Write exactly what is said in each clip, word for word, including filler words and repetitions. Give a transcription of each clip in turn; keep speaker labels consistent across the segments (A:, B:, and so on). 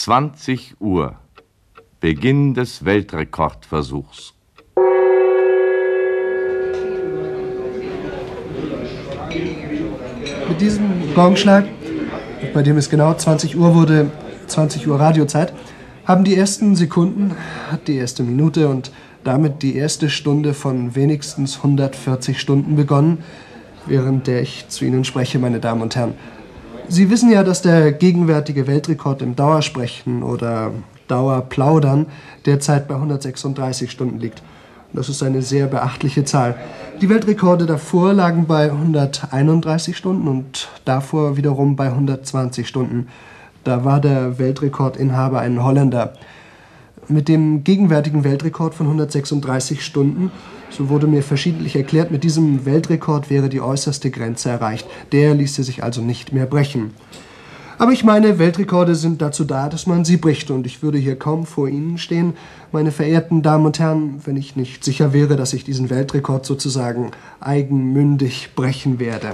A: zwanzig Uhr. Beginn des Weltrekordversuchs.
B: Mit diesem Gongschlag, bei dem es genau zwanzig Uhr wurde, zwanzig Uhr Radiozeit, haben die ersten Sekunden, die erste Minute und damit die erste Stunde von wenigstens hundertvierzig Stunden begonnen, während der ich zu Ihnen spreche, meine Damen und Herren. Sie wissen ja, dass der gegenwärtige Weltrekord im Dauersprechen oder Dauerplaudern derzeit bei hundertsechsunddreißig Stunden liegt. Das ist eine sehr beachtliche Zahl. Die Weltrekorde davor lagen bei hunderteinunddreißig Stunden und davor wiederum bei hundertzwanzig Stunden. Da war der Weltrekordinhaber ein Holländer. Mit dem gegenwärtigen Weltrekord von hundertsechsunddreißig Stunden, so wurde mir verschiedentlich erklärt, mit diesem Weltrekord wäre die äußerste Grenze erreicht. Der ließe sich also nicht mehr brechen. Aber ich meine, Weltrekorde sind dazu da, dass man sie bricht. Und ich würde hier kaum vor Ihnen stehen, meine verehrten Damen und Herren, wenn ich nicht sicher wäre, dass ich diesen Weltrekord sozusagen eigenmündig brechen werde.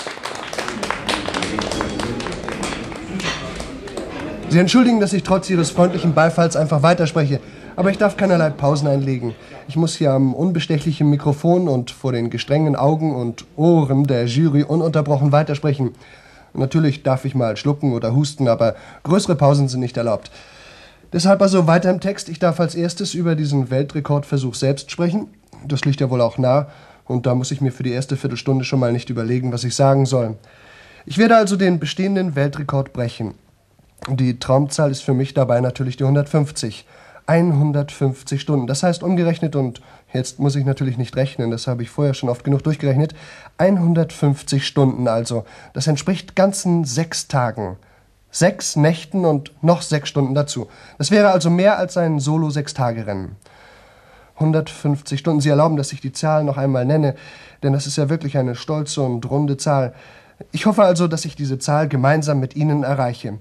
B: Sie entschuldigen, dass ich trotz Ihres freundlichen Beifalls einfach weiterspreche, aber ich darf keinerlei Pausen einlegen. Ich muss hier am unbestechlichen Mikrofon und vor den gestrengen Augen und Ohren der Jury ununterbrochen weitersprechen. Natürlich darf ich mal schlucken oder husten, aber größere Pausen sind nicht erlaubt. Deshalb also weiter im Text. Ich darf als erstes über diesen Weltrekordversuch selbst sprechen. Das liegt ja wohl auch nah, und da muss ich mir für die erste Viertelstunde schon mal nicht überlegen, was ich sagen soll. Ich werde also den bestehenden Weltrekord brechen. Die Traumzahl ist für mich dabei natürlich die hundertfünfzig. hundertfünfzig Stunden. Das heißt umgerechnet, und jetzt muss ich natürlich nicht rechnen, das habe ich vorher schon oft genug durchgerechnet, hundertfünfzig Stunden also. Das entspricht ganzen sechs Tagen. Sechs Nächten und noch sechs Stunden dazu. Das wäre also mehr als ein Solo-Sechs-Tage-Rennen. hundertfünfzig Stunden. Sie erlauben, dass ich die Zahl noch einmal nenne, denn das ist ja wirklich eine stolze und runde Zahl. Ich hoffe also, dass ich diese Zahl gemeinsam mit Ihnen erreiche.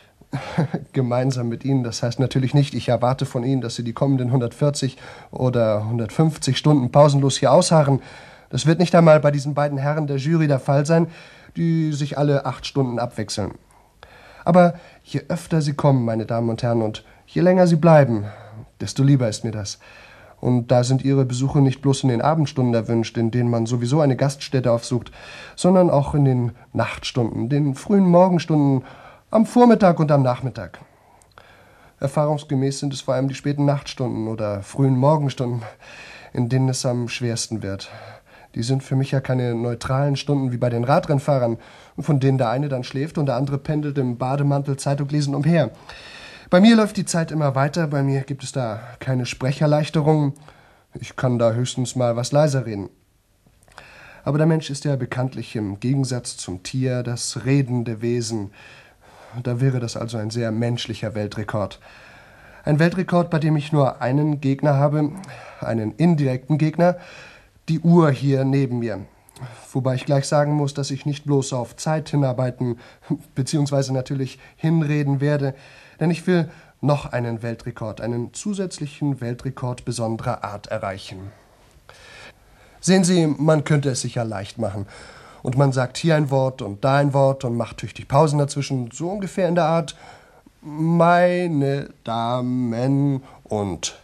B: Gemeinsam mit Ihnen, das heißt natürlich nicht, ich erwarte von Ihnen, dass Sie die kommenden hundertvierzig oder hundertfünfzig Stunden pausenlos hier ausharren. Das wird nicht einmal bei diesen beiden Herren der Jury der Fall sein, die sich alle acht Stunden abwechseln. Aber je öfter Sie kommen, meine Damen und Herren, und je länger Sie bleiben, desto lieber ist mir das. Und da sind Ihre Besuche nicht bloß in den Abendstunden erwünscht, in denen man sowieso eine Gaststätte aufsucht, sondern auch in den Nachtstunden, den frühen Morgenstunden, am Vormittag und am Nachmittag. Erfahrungsgemäß sind es vor allem die späten Nachtstunden oder frühen Morgenstunden, in denen es am schwersten wird. Die sind für mich ja keine neutralen Stunden wie bei den Radrennfahrern, von denen der eine dann schläft und der andere pendelt im Bademantel Zeitung lesend umher. Bei mir läuft die Zeit immer weiter, bei mir gibt es da keine Sprecherleichterung. Ich kann da höchstens mal was leiser reden. Aber der Mensch ist ja bekanntlich im Gegensatz zum Tier das redende Wesen. Da wäre das also ein sehr menschlicher Weltrekord. Ein Weltrekord, bei dem ich nur einen Gegner habe, einen indirekten Gegner, die Uhr hier neben mir. Wobei ich gleich sagen muss, dass ich nicht bloß auf Zeit hinarbeiten, beziehungsweise natürlich hinreden werde, denn ich will noch einen Weltrekord, einen zusätzlichen Weltrekord besonderer Art erreichen. Sehen Sie, man könnte es sich ja leicht machen. Und man sagt hier ein Wort und da ein Wort und macht tüchtig Pausen dazwischen, so ungefähr in der Art: Meine Damen und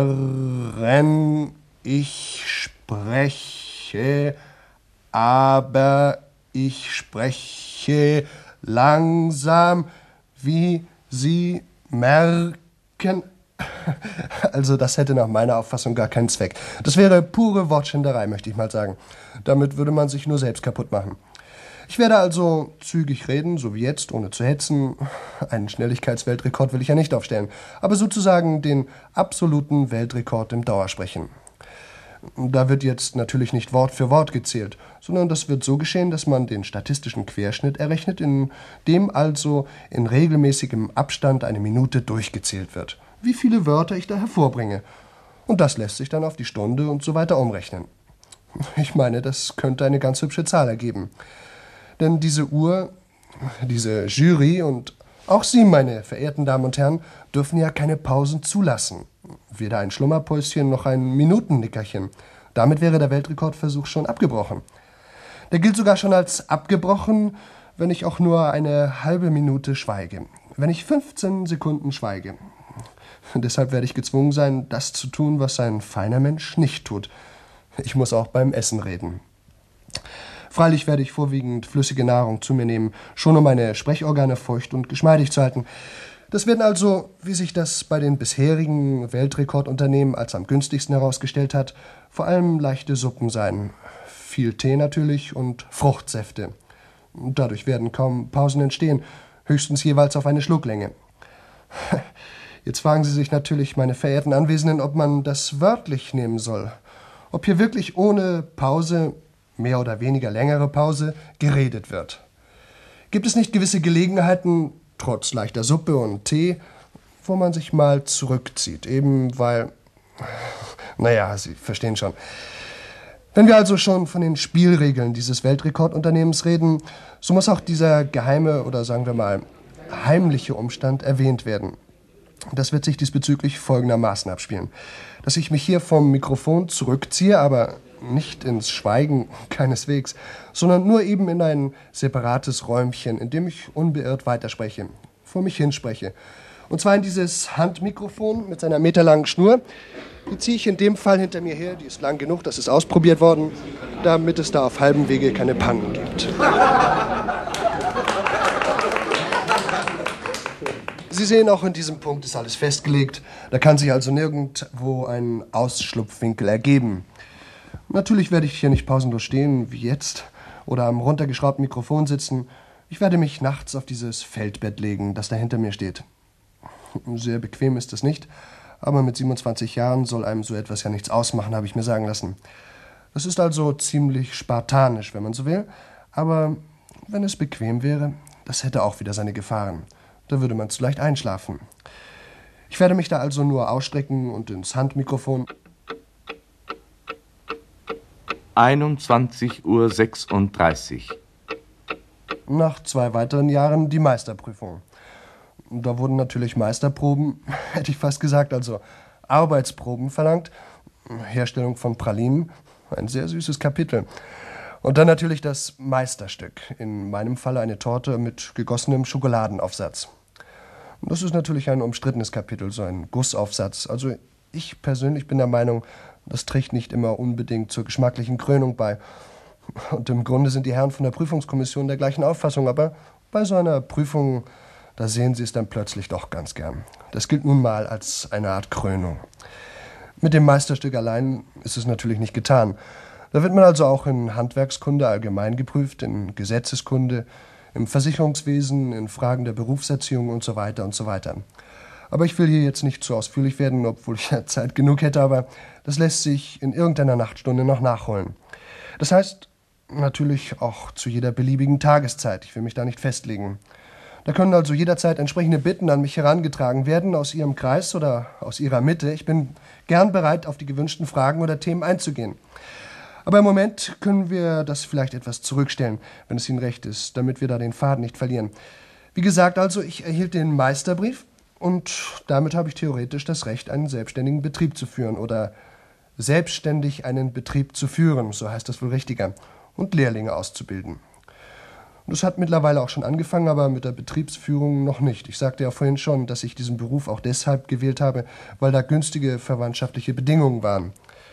B: Herren, ich spreche, aber ich spreche langsam, wie Sie merken. Also das hätte nach meiner Auffassung gar keinen Zweck. Das wäre pure Wortschinderei, möchte ich mal sagen. Damit würde man sich nur selbst kaputt machen. Ich werde also zügig reden, so wie jetzt, ohne zu hetzen. Einen Schnelligkeitsweltrekord will ich ja nicht aufstellen, aber sozusagen den absoluten Weltrekord im Dauersprechen. Da wird jetzt natürlich nicht Wort für Wort gezählt, sondern das wird so geschehen, dass man den statistischen Querschnitt errechnet, in dem also in regelmäßigem Abstand eine Minute durchgezählt wird. Wie viele Wörter ich da hervorbringe. Und das lässt sich dann auf die Stunde und so weiter umrechnen. Ich meine, das könnte eine ganz hübsche Zahl ergeben. Denn diese Uhr, diese Jury und auch Sie, meine verehrten Damen und Herren, dürfen ja keine Pausen zulassen. Weder ein Schlummerpäuschen noch ein Minutennickerchen. Damit wäre der Weltrekordversuch schon abgebrochen. Der gilt sogar schon als abgebrochen, wenn ich auch nur eine halbe Minute schweige. wenn ich fünfzehn Sekunden schweige. Deshalb werde ich gezwungen sein, das zu tun, was ein feiner Mensch nicht tut. Ich muss auch beim Essen reden. Freilich werde ich vorwiegend flüssige Nahrung zu mir nehmen, schon um meine Sprechorgane feucht und geschmeidig zu halten. Das werden also, wie sich das bei den bisherigen Weltrekordunternehmen als am günstigsten herausgestellt hat, vor allem leichte Suppen sein. Viel Tee natürlich und Fruchtsäfte. Dadurch werden kaum Pausen entstehen, höchstens jeweils auf eine Schlucklänge. Jetzt fragen Sie sich natürlich, meine verehrten Anwesenden, ob man das wörtlich nehmen soll. Ob hier wirklich ohne Pause, mehr oder weniger längere Pause, geredet wird. Gibt es nicht gewisse Gelegenheiten, trotz leichter Suppe und Tee, wo man sich mal zurückzieht, eben weil... Naja, Sie verstehen schon. Wenn wir also schon von den Spielregeln dieses Weltrekordunternehmens reden, so muss auch dieser geheime oder sagen wir mal heimliche Umstand erwähnt werden. Das wird sich diesbezüglich folgendermaßen abspielen. Dass ich mich hier vom Mikrofon zurückziehe, aber nicht ins Schweigen, keineswegs, sondern nur eben in ein separates Räumchen, in dem ich unbeirrt weiterspreche, vor mich hinspreche. Und zwar in dieses Handmikrofon mit seiner meterlangen Schnur. Die ziehe ich in dem Fall hinter mir her, die ist lang genug, das ist ausprobiert worden, damit es da auf halbem Wege keine Pannen gibt. Sie sehen, auch in diesem Punkt ist alles festgelegt. Da kann sich also nirgendwo ein Ausschlupfwinkel ergeben. Natürlich werde ich hier nicht pausenlos stehen, wie jetzt, oder am runtergeschraubten Mikrofon sitzen. Ich werde mich nachts auf dieses Feldbett legen, das da hinter mir steht. Sehr bequem ist es nicht, aber mit siebenundzwanzig Jahren soll einem so etwas ja nichts ausmachen, habe ich mir sagen lassen. Das ist also ziemlich spartanisch, wenn man so will, aber wenn es bequem wäre, das hätte auch wieder seine Gefahren. Da würde man zu leicht einschlafen. Ich werde mich da also nur ausstrecken und ins Handmikrofon...
A: einundzwanzig Uhr sechsunddreißig.
B: Nach zwei weiteren Jahren die Meisterprüfung. Da wurden natürlich Meisterproben, hätte ich fast gesagt, also Arbeitsproben verlangt. Herstellung von Pralinen, ein sehr süßes Kapitel. Und dann natürlich das Meisterstück, in meinem Falle eine Torte mit gegossenem Schokoladenaufsatz. Das ist natürlich ein umstrittenes Kapitel, so ein Gussaufsatz. Also ich persönlich bin der Meinung, das trägt nicht immer unbedingt zur geschmacklichen Krönung bei. Und im Grunde sind die Herren von der Prüfungskommission der gleichen Auffassung, aber bei so einer Prüfung, da sehen sie es dann plötzlich doch ganz gern. Das gilt nun mal als eine Art Krönung. Mit dem Meisterstück allein ist es natürlich nicht getan. Da wird man also auch in Handwerkskunde allgemein geprüft, in Gesetzeskunde, im Versicherungswesen, in Fragen der Berufserziehung und so weiter und so weiter. Aber ich will hier jetzt nicht zu ausführlich werden, obwohl ich ja Zeit genug hätte, aber das lässt sich in irgendeiner Nachtstunde noch nachholen. Das heißt, natürlich auch zu jeder beliebigen Tageszeit. Ich will mich da nicht festlegen. Da können also jederzeit entsprechende Bitten an mich herangetragen werden, aus Ihrem Kreis oder aus Ihrer Mitte. Ich bin gern bereit, auf die gewünschten Fragen oder Themen einzugehen. Aber im Moment können wir das vielleicht etwas zurückstellen, wenn es Ihnen recht ist, damit wir da den Faden nicht verlieren. Wie gesagt also, ich erhielt den Meisterbrief und damit habe ich theoretisch das Recht, einen selbstständigen Betrieb zu führen oder selbstständig einen Betrieb zu führen, so heißt das wohl richtiger, und Lehrlinge auszubilden. Das hat mittlerweile auch schon angefangen, aber mit der Betriebsführung noch nicht. Ich sagte ja vorhin schon, dass ich diesen Beruf auch deshalb gewählt habe, weil da günstige verwandtschaftliche Bedingungen waren.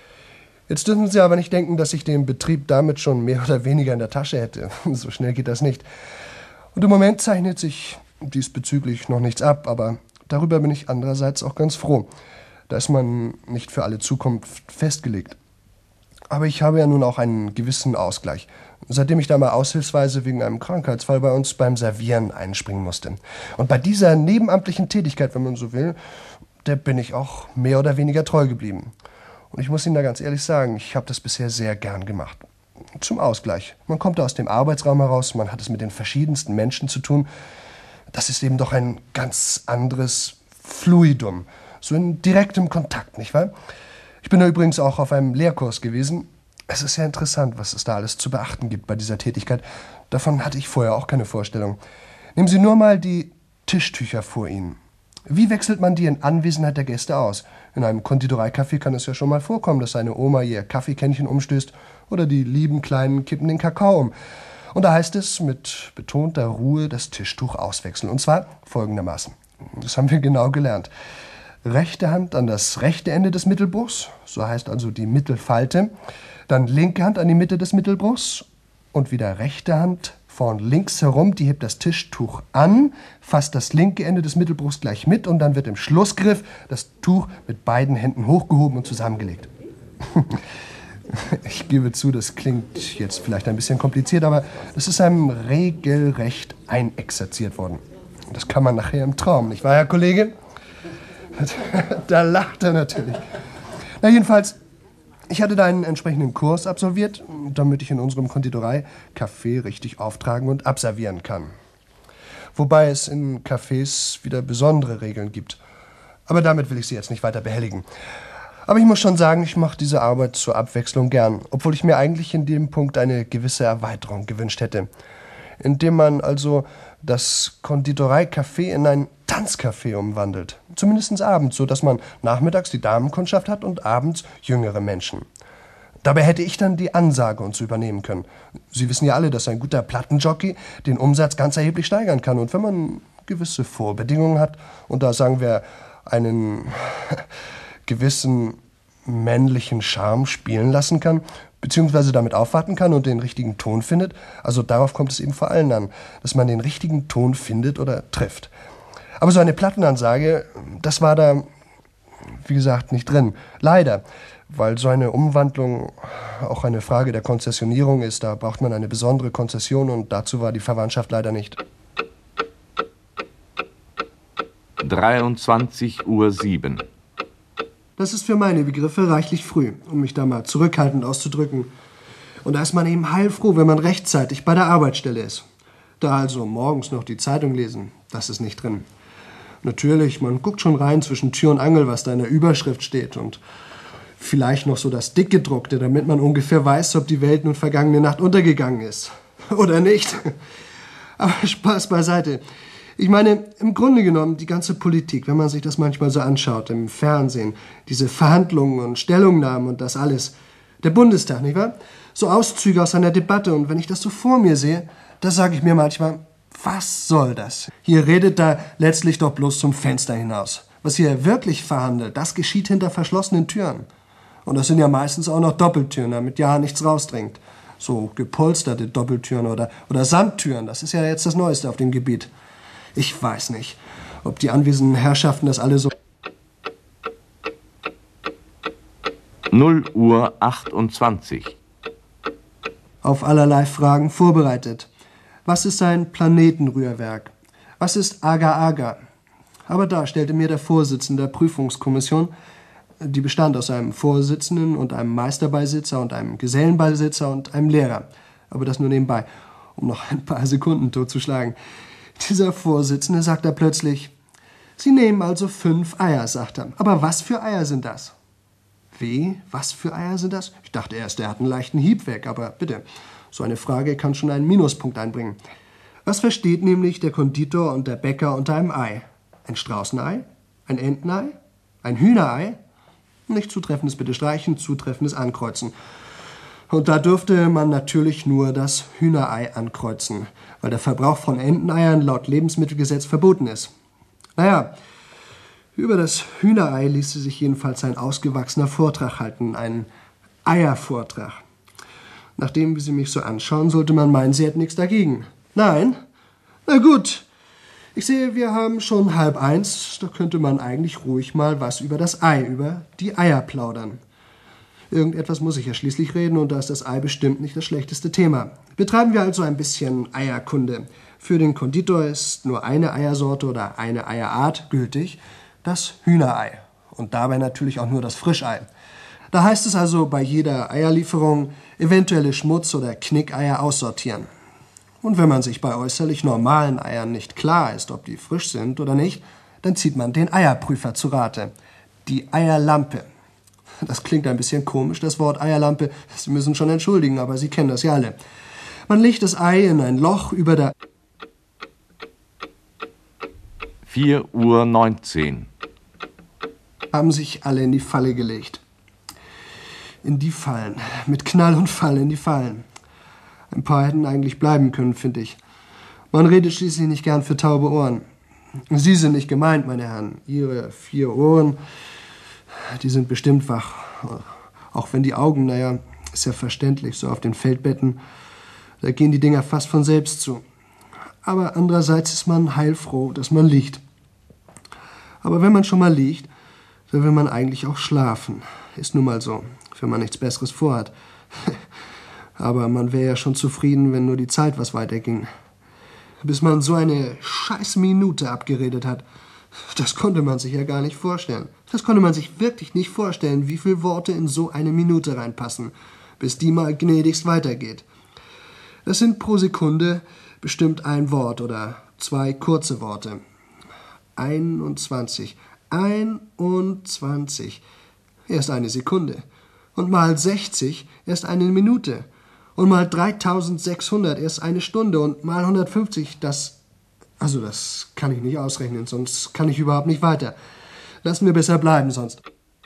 B: Jetzt dürfen Sie aber nicht denken, dass ich den Betrieb damit schon mehr oder weniger in der Tasche hätte. So schnell geht das nicht. Und im Moment zeichnet sich diesbezüglich noch nichts ab, aber darüber bin ich andererseits auch ganz froh. Da ist man nicht für alle Zukunft festgelegt. Aber ich habe ja nun auch einen gewissen Ausgleich, seitdem ich da mal aushilfsweise wegen einem Krankheitsfall bei uns beim Servieren einspringen musste. Und bei dieser nebenamtlichen Tätigkeit, wenn man so will, der bin ich auch mehr oder weniger treu geblieben. Und ich muss Ihnen da ganz ehrlich sagen, ich habe das bisher sehr gern gemacht. Zum Ausgleich. Man kommt da aus dem Arbeitsraum heraus, man hat es mit den verschiedensten Menschen zu tun. Das ist eben doch ein ganz anderes Fluidum, so in direktem Kontakt, nicht wahr? Ich bin da übrigens auch auf einem Lehrkurs gewesen. Es ist sehr interessant, was es da alles zu beachten gibt bei dieser Tätigkeit. Davon hatte ich vorher auch keine Vorstellung. Nehmen Sie nur mal die Tischtücher vor Ihnen. Wie wechselt man die in Anwesenheit der Gäste aus? In einem Konditoreicafé kann es ja schon mal vorkommen, dass seine Oma ihr Kaffeekännchen umstößt oder die lieben Kleinen kippen den Kakao um. Und da heißt es mit betonter Ruhe das Tischtuch auswechseln. Und zwar folgendermaßen. Das haben wir genau gelernt. Rechte Hand an das rechte Ende des Mittelbruchs, so heißt also die Mittelfalte. Dann linke Hand an die Mitte des Mittelbruchs und wieder rechte Hand vorn links herum. Die hebt das Tischtuch an, fasst das linke Ende des Mittelbruchs gleich mit und dann wird im Schlussgriff das Tuch mit beiden Händen hochgehoben und zusammengelegt. Ich gebe zu, das klingt jetzt vielleicht ein bisschen kompliziert, aber das ist einem regelrecht einexerziert worden. Das kann man nachher im Traum, nicht wahr, Herr Kollege? Da lacht er natürlich. Na jedenfalls, ich hatte da einen entsprechenden Kurs absolviert, damit ich in unserem Konditorei Kaffee richtig auftragen und abservieren kann. Wobei es in Cafés wieder besondere Regeln gibt. Aber damit will ich Sie jetzt nicht weiter behelligen. Aber ich muss schon sagen, ich mache diese Arbeit zur Abwechslung gern, obwohl ich mir eigentlich in dem Punkt eine gewisse Erweiterung gewünscht hätte. Indem man also das Konditorei-Café in ein Tanzcafé umwandelt. Zumindest abends, so dass man nachmittags die Damenkundschaft hat und abends jüngere Menschen. Dabei hätte ich dann die Ansage und so übernehmen können. Sie wissen ja alle, dass ein guter Plattenjockey den Umsatz ganz erheblich steigern kann. Und wenn man gewisse Vorbedingungen hat und da sagen wir einen gewissen männlichen Charme spielen lassen kann, beziehungsweise damit aufwarten kann und den richtigen Ton findet. Also darauf kommt es eben vor allem an, dass man den richtigen Ton findet oder trifft. Aber so eine Plattenansage, das war da, wie gesagt, nicht drin. Leider, weil so eine Umwandlung auch eine Frage der Konzessionierung ist. Da braucht man eine besondere Konzession und dazu war die Verwandtschaft leider nicht.
A: dreiundzwanzig Uhr sieben.
B: Das ist für meine Begriffe reichlich früh, um mich da mal zurückhaltend auszudrücken. Und da ist man eben heilfroh, wenn man rechtzeitig bei der Arbeitsstelle ist. Da also morgens noch die Zeitung lesen, das ist nicht drin. Natürlich, man guckt schon rein zwischen Tür und Angel, was da in der Überschrift steht. Und vielleicht noch so das Dickgedruckte, damit man ungefähr weiß, ob die Welt nun vergangene Nacht untergegangen ist. Oder nicht. Aber Spaß beiseite. Ich meine, im Grunde genommen, die ganze Politik, wenn man sich das manchmal so anschaut, im Fernsehen, diese Verhandlungen und Stellungnahmen und das alles. Der Bundestag, nicht wahr? So Auszüge aus einer Debatte. Und wenn ich das so vor mir sehe, da sage ich mir manchmal, was soll das? Hier redet da letztlich doch bloß zum Fenster hinaus. Was hier wirklich verhandelt, das geschieht hinter verschlossenen Türen. Und das sind ja meistens auch noch Doppeltüren, damit ja nichts rausdringt. So gepolsterte Doppeltüren oder, oder Samttüren, das ist ja jetzt das Neueste auf dem Gebiet. Ich weiß nicht, ob die anwesenden Herrschaften das alle so...
A: null Uhr achtundzwanzig.
B: Auf allerlei Fragen vorbereitet. Was ist ein Planetenrührwerk? Was ist Agar-Agar? Aber da stellte mir der Vorsitzende der Prüfungskommission, die bestand aus einem Vorsitzenden und einem Meisterbeisitzer und einem Gesellenbeisitzer und einem Lehrer. Aber das nur nebenbei, um noch ein paar Sekunden totzuschlagen. Dieser Vorsitzende sagt da plötzlich, Sie nehmen also fünf Eier, sagt er. Aber was für Eier sind das? Wie? Was für Eier sind das? Ich dachte erst, er hat einen leichten Hieb weg, aber bitte, so eine Frage kann schon einen Minuspunkt einbringen. Was versteht nämlich der Konditor und der Bäcker unter einem Ei? Ein Straußenei? Ein Entenei? Ein Hühnerei? Nicht zutreffendes bitte streichen, zutreffendes ankreuzen. Und da dürfte man natürlich nur das Hühnerei ankreuzen, weil der Verbrauch von Enteneiern laut Lebensmittelgesetz verboten ist. Naja, über das Hühnerei ließe sich jedenfalls ein ausgewachsener Vortrag halten, ein Eiervortrag. Nachdem, wie Sie mich so anschauen, sollte man meinen, Sie hätten nichts dagegen. Nein? Na gut. Ich sehe, wir haben schon halb eins. Da könnte man eigentlich ruhig mal was über das Ei, über die Eier plaudern. Irgendetwas muss ich ja schließlich reden und da ist das Ei bestimmt nicht das schlechteste Thema. Betreiben wir also ein bisschen Eierkunde. Für den Konditor ist nur eine Eiersorte oder eine Eierart gültig, das Hühnerei. Und dabei natürlich auch nur das Frischei. Da heißt es also bei jeder Eierlieferung eventuelle Schmutz- oder Knickeier aussortieren. Und wenn man sich bei äußerlich normalen Eiern nicht klar ist, ob die frisch sind oder nicht, dann zieht man den Eierprüfer zu Rate. Die Eierlampe. Das klingt ein bisschen komisch, das Wort Eierlampe. Sie müssen schon entschuldigen, aber Sie kennen das ja alle. Man legt das Ei in ein Loch über der...
A: vier Uhr neunzehn.
B: Haben sich alle in die Falle gelegt. In die Fallen. Mit Knall und Fall in die Fallen. Ein paar hätten eigentlich bleiben können, finde ich. Man redet schließlich nicht gern für taube Ohren. Sie sind nicht gemeint, meine Herren. Ihre vier Ohren, die sind bestimmt wach. Auch wenn die Augen, naja, ist ja verständlich, so auf den Feldbetten, da gehen die Dinger fast von selbst zu. Aber andererseits ist man heilfroh, dass man liegt. Aber wenn man schon mal liegt, dann will man eigentlich auch schlafen. Ist nun mal so, wenn man nichts Besseres vorhat. Aber man wäre ja schon zufrieden, wenn nur die Zeit was weiterging. Bis man so eine scheiß Minute abgeredet hat. Das konnte man sich ja gar nicht vorstellen. Das konnte man sich wirklich nicht vorstellen, wie viele Worte in so eine Minute reinpassen, bis die mal gnädigst weitergeht. Das sind pro Sekunde bestimmt ein Wort oder zwei kurze Worte. einundzwanzig. einundzwanzig. Erst eine Sekunde. Und mal sechzig erst eine Minute. Und mal dreitausendsechshundert erst eine Stunde. Und mal hundertfünfzig, das... Also das kann ich nicht ausrechnen, sonst kann ich überhaupt nicht weiter. Lassen wir besser bleiben, sonst...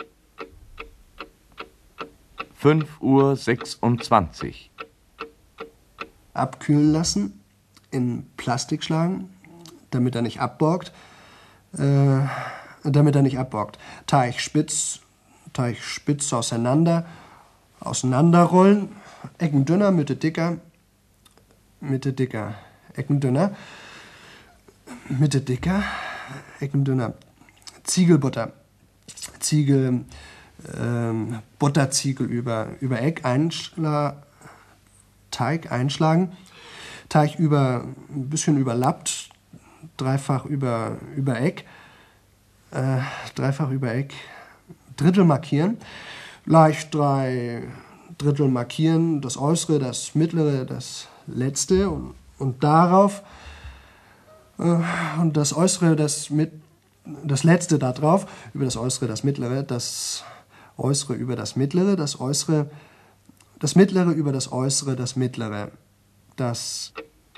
A: fünf Uhr sechsundzwanzig.
B: Abkühlen lassen, in Plastik schlagen, damit er nicht abborgt. Äh, damit er nicht abborgt. Teig spitz, Teig spitz auseinander, auseinanderrollen, Ecken dünner, Mitte dicker, Mitte dicker, Ecken dünner, Mitte dicker, Ecken dünner. Ziegelbutter, Ziegel, ähm, Butterziegel über, über Eck, einschla, Teig einschlagen, Teig über, ein bisschen überlappt, dreifach über, über Eck, äh, dreifach über Eck, Drittel markieren, leicht drei Drittel markieren, das Äußere, das Mittlere, das Letzte und, und darauf, äh, und das Äußere, das, mit, das Letzte da drauf, über das Äußere, das Mittlere, das Äußere über das Mittlere, das Äußere, das Mittlere über das Äußere, das Mittlere, das...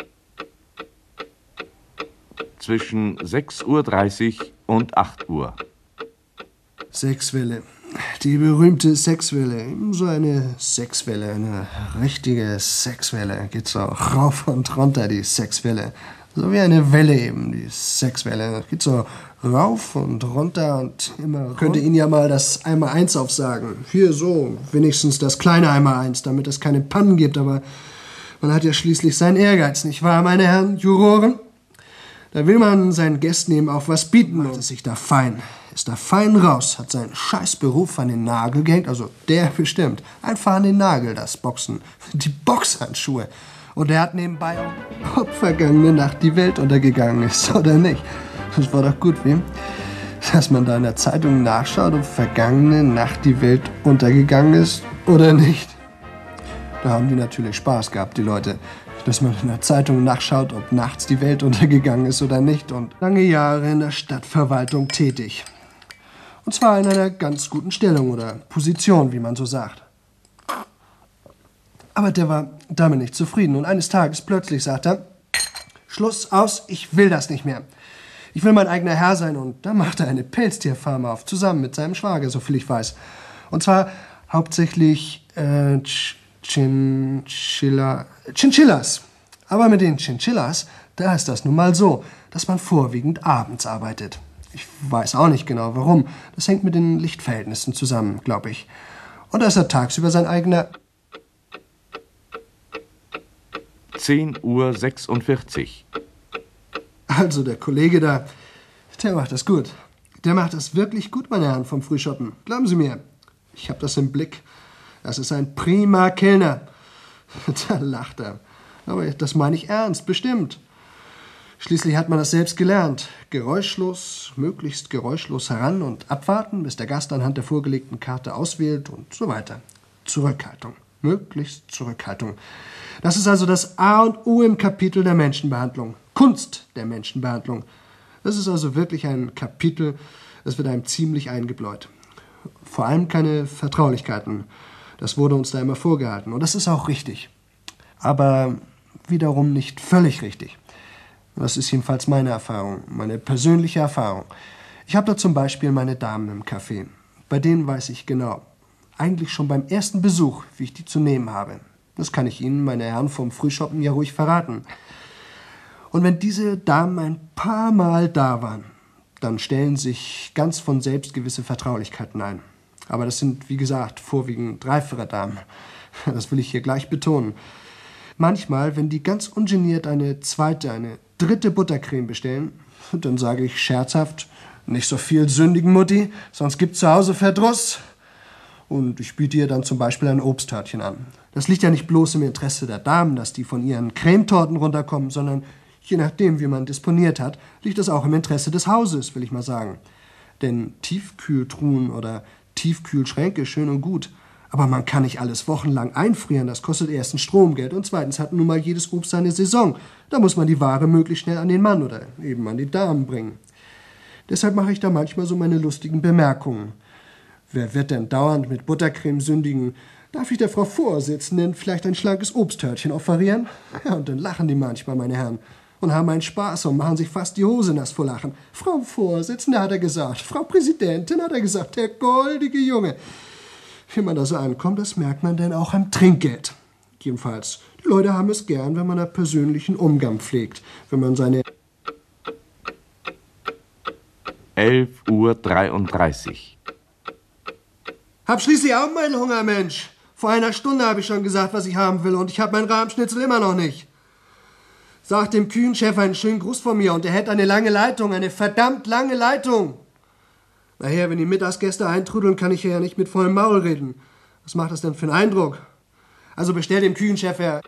A: Zwischen sechs Uhr dreißig und acht Uhr.
B: Sexwelle. Die berühmte Sexwelle. So eine Sexwelle, eine richtige Sexwelle. Geht so rauf und runter, die Sexwelle. So wie eine Welle eben, die Sexwelle. Geht so rauf und runter und immer runter. Könnte Ihnen ja mal das Einmaleins aufsagen. Hier so, wenigstens das kleine Einmaleins, damit es keine Pannen gibt. Aber man hat ja schließlich seinen Ehrgeiz, nicht wahr, meine Herren Juroren? Da will man seinen Gästen eben auch was bieten und ist sich da fein. Ist da fein raus, hat seinen Scheißberuf an den Nagel gehängt, also der bestimmt. Einfach an den Nagel, das Boxen, die Boxhandschuhe. Und er hat nebenbei auch, ob vergangene Nacht die Welt untergegangen ist oder nicht. Das war doch gut, wie? Dass man da in der Zeitung nachschaut, ob vergangene Nacht die Welt untergegangen ist oder nicht. Da haben die natürlich Spaß gehabt, die Leute. Dass man in der Zeitung nachschaut, ob nachts die Welt untergegangen ist oder nicht, und lange Jahre in der Stadtverwaltung tätig. Und zwar in einer ganz guten Stellung oder Position, wie man so sagt. Aber der war damit nicht zufrieden und eines Tages plötzlich sagt er, Schluss, aus, ich will das nicht mehr. Ich will mein eigener Herr sein, und da macht er eine Pelztierfarm auf, zusammen mit seinem Schwager, soviel ich weiß. Und zwar hauptsächlich äh, Chinchilla, Chinchillas. Aber mit den Chinchillas, da ist das nun mal so, dass man vorwiegend abends arbeitet. Ich weiß auch nicht genau warum. Das hängt mit den Lichtverhältnissen zusammen, glaube ich. Und da ist er tagsüber sein eigener...
A: zehn Uhr sechsundvierzig.
B: Also der Kollege da, der macht das gut. Der macht das wirklich gut, meine Herren vom Frühschoppen. Glauben Sie mir, ich habe das im Blick. Das ist ein prima Kellner. Da lacht er. Aber das meine ich ernst, bestimmt. Schließlich hat man das selbst gelernt. Geräuschlos, möglichst geräuschlos heran und abwarten, bis der Gast anhand der vorgelegten Karte auswählt und so weiter. Zurückhaltung. Möglichst Zurückhaltung. Das ist also das A und O im Kapitel der Menschenbehandlung. Kunst der Menschenbehandlung. Das ist also wirklich ein Kapitel, das wird einem ziemlich eingebläut. Vor allem keine Vertraulichkeiten. Das wurde uns da immer vorgehalten. Und das ist auch richtig. Aber wiederum nicht völlig richtig. Das ist jedenfalls meine Erfahrung, meine persönliche Erfahrung. Ich habe da zum Beispiel meine Damen im Café. Bei denen weiß ich genau, eigentlich schon beim ersten Besuch, wie ich die zu nehmen habe. Das kann ich Ihnen, meine Herren vom Frühschoppen, ja ruhig verraten. Und wenn diese Damen ein paar Mal da waren, dann stellen sich ganz von selbst gewisse Vertraulichkeiten ein. Aber das sind, wie gesagt, vorwiegend reifere Damen. Das will ich hier gleich betonen. Manchmal, wenn die ganz ungeniert eine zweite, eine dritte Buttercreme bestellen, dann sage ich scherzhaft, nicht so viel sündigen, Mutti, sonst gibt's zu Hause Verdruss. Und ich biete ihr dann zum Beispiel ein Obsttörtchen an. Das liegt ja nicht bloß im Interesse der Damen, dass die von ihren Cremetorten runterkommen, sondern je nachdem, wie man disponiert hat, liegt das auch im Interesse des Hauses, will ich mal sagen. Denn Tiefkühltruhen oder Tiefkühlschränke, schön und gut. Aber man kann nicht alles wochenlang einfrieren, das kostet erstens Stromgeld und zweitens hat nun mal jedes Obst seine Saison. Da muss man die Ware möglichst schnell an den Mann oder eben an die Damen bringen. Deshalb mache ich da manchmal so meine lustigen Bemerkungen. Wer wird denn dauernd mit Buttercreme sündigen? Darf ich der Frau Vorsitzenden vielleicht ein schlankes Obsttörtchen offerieren? Ja, und dann lachen die manchmal, meine Herren, und haben einen Spaß und machen sich fast die Hose nass vor Lachen. Frau Vorsitzende, hat er gesagt. Frau Präsidentin, hat er gesagt. Der goldige Junge. Wie man da so ankommt, das merkt man denn auch am Trinkgeld. Jedenfalls, die Leute haben es gern, wenn man einen persönlichen Umgang pflegt. Wenn man seine...
A: elf Uhr dreiunddreißig.
B: Hab schließlich auch meinen Hunger, Mensch. Vor einer Stunde habe ich schon gesagt, was ich haben will, und ich habe meinen Rahmschnitzel immer noch nicht. Sag dem Küchenchef einen schönen Gruß von mir, und er hätte eine lange Leitung, eine verdammt lange Leitung. Nachher, wenn die Mittagsgäste eintrudeln, kann ich ja nicht mit vollem Maul reden. Was macht das denn für einen Eindruck? Also bestell dem Küchenchef her...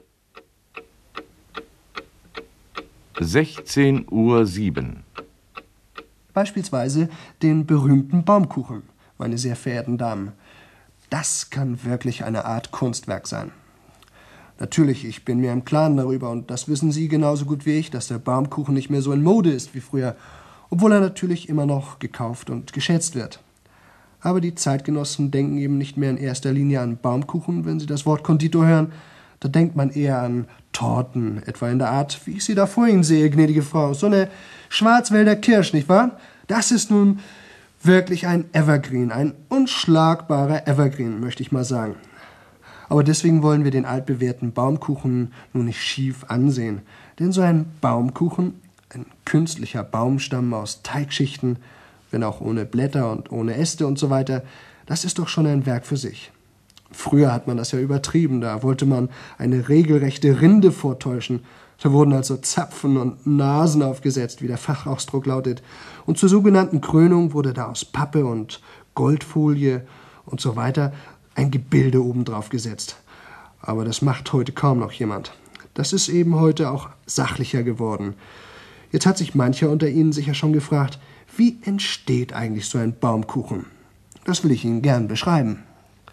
A: sechzehn Uhr sieben.
B: Beispielsweise den berühmten Baumkuchen, meine sehr verehrten Damen. Das kann wirklich eine Art Kunstwerk sein. Natürlich, ich bin mir im Klaren darüber, und das wissen Sie genauso gut wie ich, dass der Baumkuchen nicht mehr so in Mode ist wie früher, obwohl er natürlich immer noch gekauft und geschätzt wird. Aber die Zeitgenossen denken eben nicht mehr in erster Linie an Baumkuchen, wenn sie das Wort Konditor hören. Da denkt man eher an Torten, etwa in der Art, wie ich sie da vor Ihnen sehe, gnädige Frau. So eine Schwarzwälder Kirsch, nicht wahr? Das ist nun wirklich ein Evergreen, ein unschlagbarer Evergreen, möchte ich mal sagen. Aber deswegen wollen wir den altbewährten Baumkuchen nun nicht schief ansehen. Denn so ein Baumkuchen, ein künstlicher Baumstamm aus Teigschichten, wenn auch ohne Blätter und ohne Äste und so weiter, das ist doch schon ein Werk für sich. Früher hat man das ja übertrieben, da wollte man eine regelrechte Rinde vortäuschen. Da wurden also Zapfen und Nasen aufgesetzt, wie der Fachausdruck lautet. Und zur sogenannten Krönung wurde da aus Pappe und Goldfolie und so weiter ein Gebilde obendrauf gesetzt. Aber das macht heute kaum noch jemand. Das ist eben heute auch sachlicher geworden. Jetzt hat sich mancher unter Ihnen sicher schon gefragt, wie entsteht eigentlich so ein Baumkuchen? Das will ich Ihnen gern beschreiben.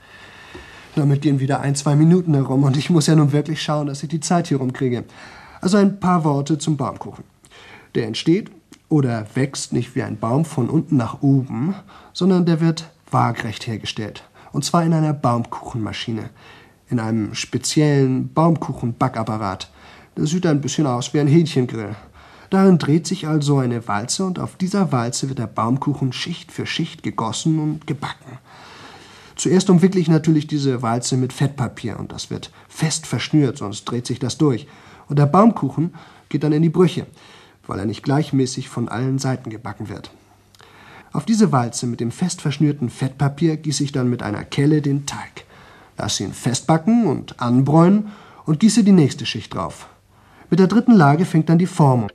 B: Damit gehen wieder ein, zwei Minuten herum und ich muss ja nun wirklich schauen, dass ich die Zeit hier rumkriege. Also ein paar Worte zum Baumkuchen. Der entsteht oder wächst nicht wie ein Baum von unten nach oben, sondern der wird waagrecht hergestellt. Und zwar in einer Baumkuchenmaschine, in einem speziellen Baumkuchenbackapparat. Das sieht ein bisschen aus wie ein Hähnchengrill. Darin dreht sich also eine Walze und auf dieser Walze wird der Baumkuchen Schicht für Schicht gegossen und gebacken. Zuerst umwickle ich natürlich diese Walze mit Fettpapier und das wird fest verschnürt, sonst dreht sich das durch. Und der Baumkuchen geht dann in die Brüche, weil er nicht gleichmäßig von allen Seiten gebacken wird. Auf diese Walze mit dem fest verschnürten Fettpapier gieße ich dann mit einer Kelle den Teig. Lasse ihn festbacken und anbräunen und gieße die nächste Schicht drauf. Mit der dritten Lage fängt dann die Formung.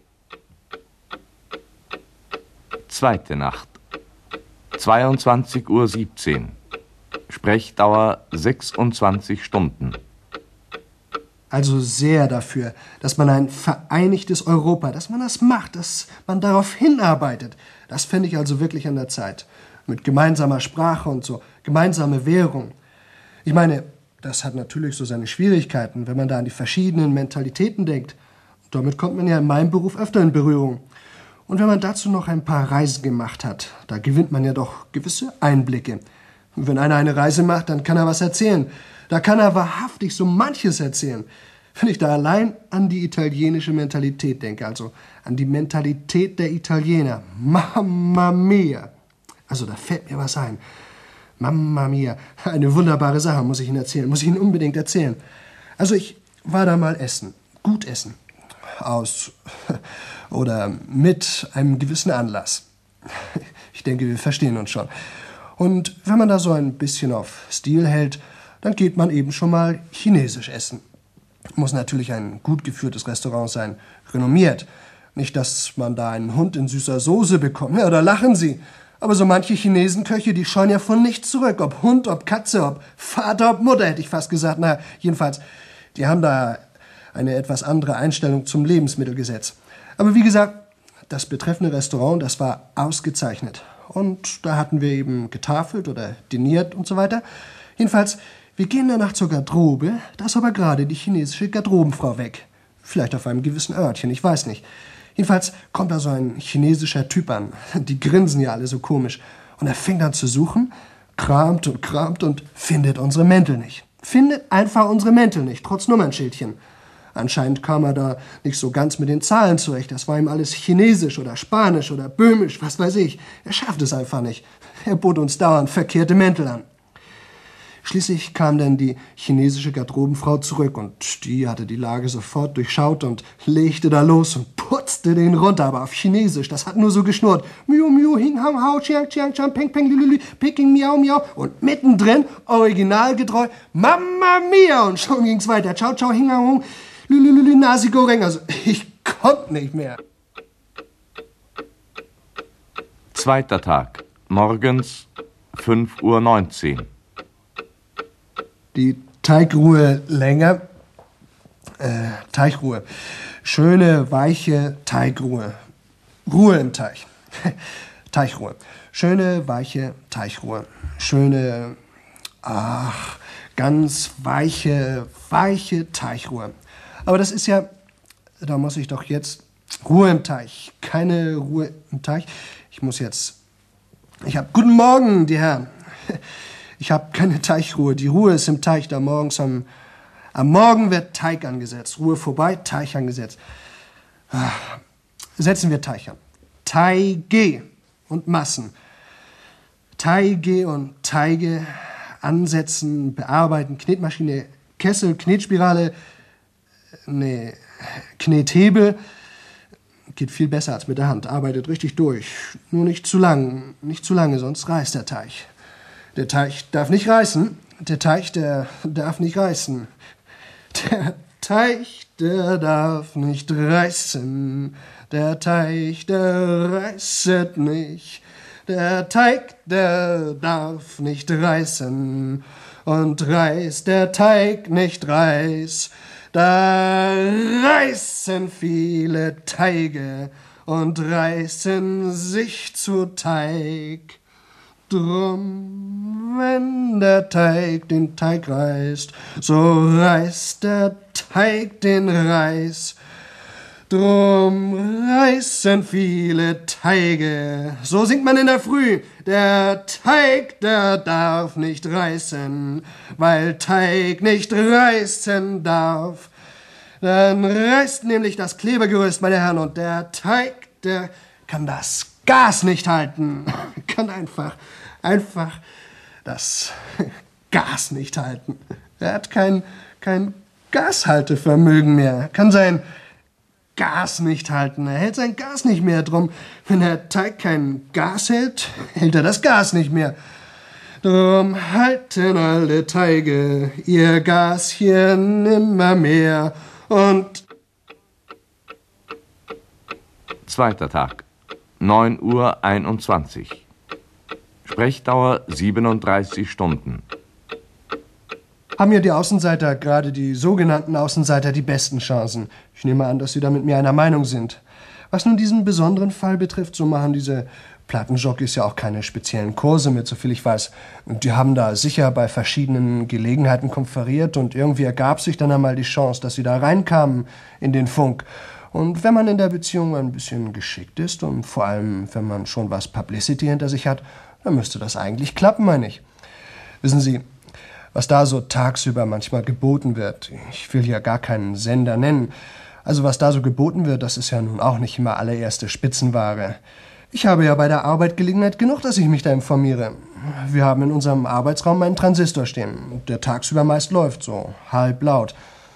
A: Zweite Nacht. zweiundzwanzig Uhr siebzehn. Sprechdauer sechsundzwanzig Stunden.
B: Also sehr dafür, dass man ein vereinigtes Europa, dass man das macht, dass man darauf hinarbeitet. Das fände ich also wirklich an der Zeit. Mit gemeinsamer Sprache und so, gemeinsame Währung. Ich meine, das hat natürlich so seine Schwierigkeiten, wenn man da an die verschiedenen Mentalitäten denkt. Damit kommt man ja in meinem Beruf öfter in Berührung. Und wenn man dazu noch ein paar Reisen gemacht hat, da gewinnt man ja doch gewisse Einblicke. Und wenn einer eine Reise macht, dann kann er was erzählen. Da kann er wahrhaftig so manches erzählen. Wenn ich da allein an die italienische Mentalität denke, also an die Mentalität der Italiener. Mamma mia! Also da fällt mir was ein. Mamma mia! Eine wunderbare Sache, muss ich Ihnen erzählen, muss ich Ihnen unbedingt erzählen. Also ich war da mal essen, gut essen, aus oder mit einem gewissen Anlass. Ich denke, wir verstehen uns schon. Und wenn man da so ein bisschen auf Stil hält, dann geht man eben schon mal chinesisch essen. Muss natürlich ein gut geführtes Restaurant sein, renommiert. Nicht, dass man da einen Hund in süßer Soße bekommt. Ja, oder lachen Sie. Aber so manche Chinesenköche, die scheuen ja von nichts zurück. Ob Hund, ob Katze, ob Vater, ob Mutter, hätte ich fast gesagt. Na, jedenfalls, die haben da eine etwas andere Einstellung zum Lebensmittelgesetz. Aber wie gesagt, das betreffende Restaurant, das war ausgezeichnet. Und da hatten wir eben getafelt oder diniert und so weiter. Jedenfalls, wir gehen danach zur Garderobe, da ist aber gerade die chinesische Garderobenfrau weg. Vielleicht auf einem gewissen Örtchen, ich weiß nicht. Jedenfalls kommt da so ein chinesischer Typ an. Die grinsen ja alle so komisch. Und er fängt an zu suchen, kramt und kramt und findet unsere Mäntel nicht. Findet einfach unsere Mäntel nicht, trotz Nummernschildchen. Anscheinend kam er da nicht so ganz mit den Zahlen zurecht. Das war ihm alles Chinesisch oder Spanisch oder Böhmisch, was weiß ich. Er schafft es einfach nicht. Er bot uns dauernd verkehrte Mäntel an. Schließlich kam dann die chinesische Garderobenfrau zurück und die hatte die Lage sofort durchschaut und legte da los und putzte den runter, aber auf Chinesisch. Das hat nur so geschnurrt. Miu, miu, hing, hang, hao, chiang, chiang, chang, peng, peng, lülülü, peking, miau, miau. Und mittendrin, originalgetreu, Mamma Mia. Und schon ging's weiter. Ciao, ciao, hing, hang, hung, lülülü, nasi goreng. Also, ich konnte nicht mehr.
A: Zweiter Tag. Morgens fünf Uhr neunzehn.
B: Die Teigruhe länger. Äh, Teigruhe. Schöne, weiche Teigruhe. Ruhe im Teig. Teigruhe. Schöne, weiche Teigruhe. Schöne, ach, ganz weiche, weiche Teigruhe. Aber das ist ja, da muss ich doch jetzt, Ruhe im Teich. Keine Ruhe im Teich. Ich muss jetzt, ich hab, guten Morgen, die Herren. Ich habe keine Teichruhe. Die Ruhe ist im Teich. Da morgens am, am Morgen wird Teig angesetzt. Ruhe vorbei, Teich angesetzt. Setzen wir Teich an. Teige und Massen. Teige und Teige ansetzen, bearbeiten, Knetmaschine, Kessel, Knetspirale, nee, Knethebel. Geht viel besser als mit der Hand. Arbeitet richtig durch. Nur nicht zu lang, nicht zu lange, sonst reißt der Teich. Der Teich darf nicht reißen. Der Teich, der darf nicht reißen. Der Teich, der darf nicht reißen. Der Teich, der reißet nicht. Der Teig, der darf nicht reißen. Und reißt der Teig nicht reiß. Da reißen viele Teige und reißen sich zu Teig. Drum, wenn der Teig den Teig reißt, so reißt der Teig den Reis. Drum reißen viele Teige, so singt man in der Früh. Der Teig, der darf nicht reißen, weil Teig nicht reißen darf. Dann reißt nämlich das Klebegerüst, meine Herren, und der Teig, der kann das Gas nicht halten. Kann einfach, einfach das Gas nicht halten. Er hat kein, kein Gashaltevermögen mehr. Kann sein Gas nicht halten. Er hält sein Gas nicht mehr. Drum, wenn der Teig kein Gas hält, hält er das Gas nicht mehr. Drum halten alle Teige ihr Gas hier nimmer mehr. Und
A: Zweiter Tag. neun Uhr einundzwanzig. Sprechdauer siebenunddreißig Stunden.
B: Haben ja die Außenseiter, gerade die sogenannten Außenseiter, die besten Chancen. Ich nehme an, dass Sie da mit mir einer Meinung sind. Was nun diesen besonderen Fall betrifft, so machen diese Plattenjockeys ja auch keine speziellen Kurse mit, soviel ich weiß. Und die haben da sicher bei verschiedenen Gelegenheiten konferiert und irgendwie ergab sich dann einmal die Chance, dass sie da reinkamen in den Funk. Und wenn man in der Beziehung ein bisschen geschickt ist und vor allem, wenn man schon was Publicity hinter sich hat, dann müsste das eigentlich klappen, meine ich. Wissen Sie, was da so tagsüber manchmal geboten wird, ich will ja gar keinen Sender nennen, also was da so geboten wird, das ist ja nun auch nicht immer allererste Spitzenware. Ich habe ja bei der Arbeit Gelegenheit genug, dass ich mich da informiere. Wir haben in unserem Arbeitsraum einen Transistor stehen, der tagsüber meist läuft, so halblaut.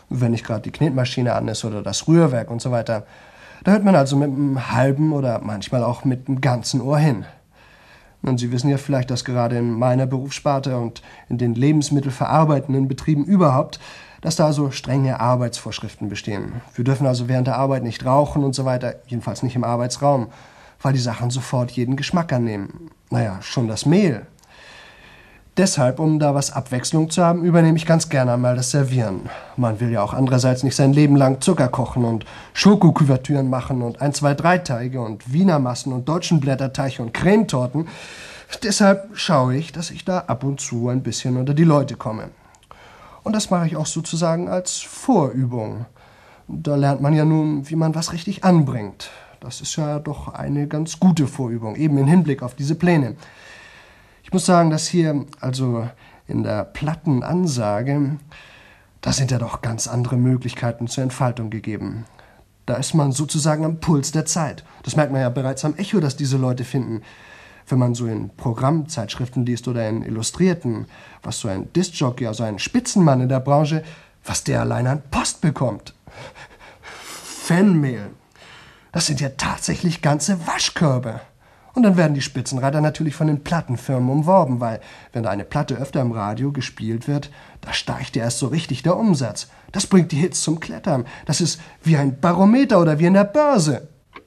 B: wenn nicht gerade die Knetmaschine an ist oder das Rührwerk und so weiter. Da hört man also mit einem halben oder manchmal auch mit einem ganzen Ohr hin. Und Sie wissen ja vielleicht, dass gerade in meiner Berufssparte und in den lebensmittelverarbeitenden Betrieben überhaupt, dass da also strenge Arbeitsvorschriften bestehen. Wir dürfen also während der Arbeit nicht rauchen und so weiter, jedenfalls nicht im Arbeitsraum, weil die Sachen sofort jeden Geschmack annehmen. Naja, schon das Mehl. Deshalb, um da was Abwechslung zu haben, übernehme ich ganz gerne einmal das Servieren. Man will ja auch andererseits nicht sein Leben lang Zucker kochen und Schokoküvertüren machen und ein, zwei, drei Teige und Wiener Massen und deutschen Blätterteig und Cremetorten. Deshalb schaue ich, dass ich da ab und zu ein bisschen unter die Leute komme. Und das mache ich auch sozusagen als Vorübung. Da lernt man ja nun, wie man was richtig anbringt. Das ist ja doch eine ganz gute Vorübung, eben im Hinblick auf diese Pläne. Ich muss sagen, dass hier, also in der platten Ansage, da sind ja doch ganz andere Möglichkeiten zur Entfaltung gegeben. Da ist man sozusagen am Puls der Zeit. Das merkt man ja bereits am Echo, das diese Leute finden. Wenn man so in Programmzeitschriften liest oder in Illustrierten, was so ein Diskjockey, also ein Spitzenmann in der Branche, was der allein an Post bekommt. Fanmail. Das sind ja tatsächlich ganze Waschkörbe. Und dann werden die Spitzenreiter natürlich von den Plattenfirmen umworben, weil, wenn da eine Platte öfter im Radio gespielt wird, da steigt ja erst so richtig der Umsatz. Das bringt die Hits zum Klettern. Das ist wie ein Barometer oder wie in der Börse.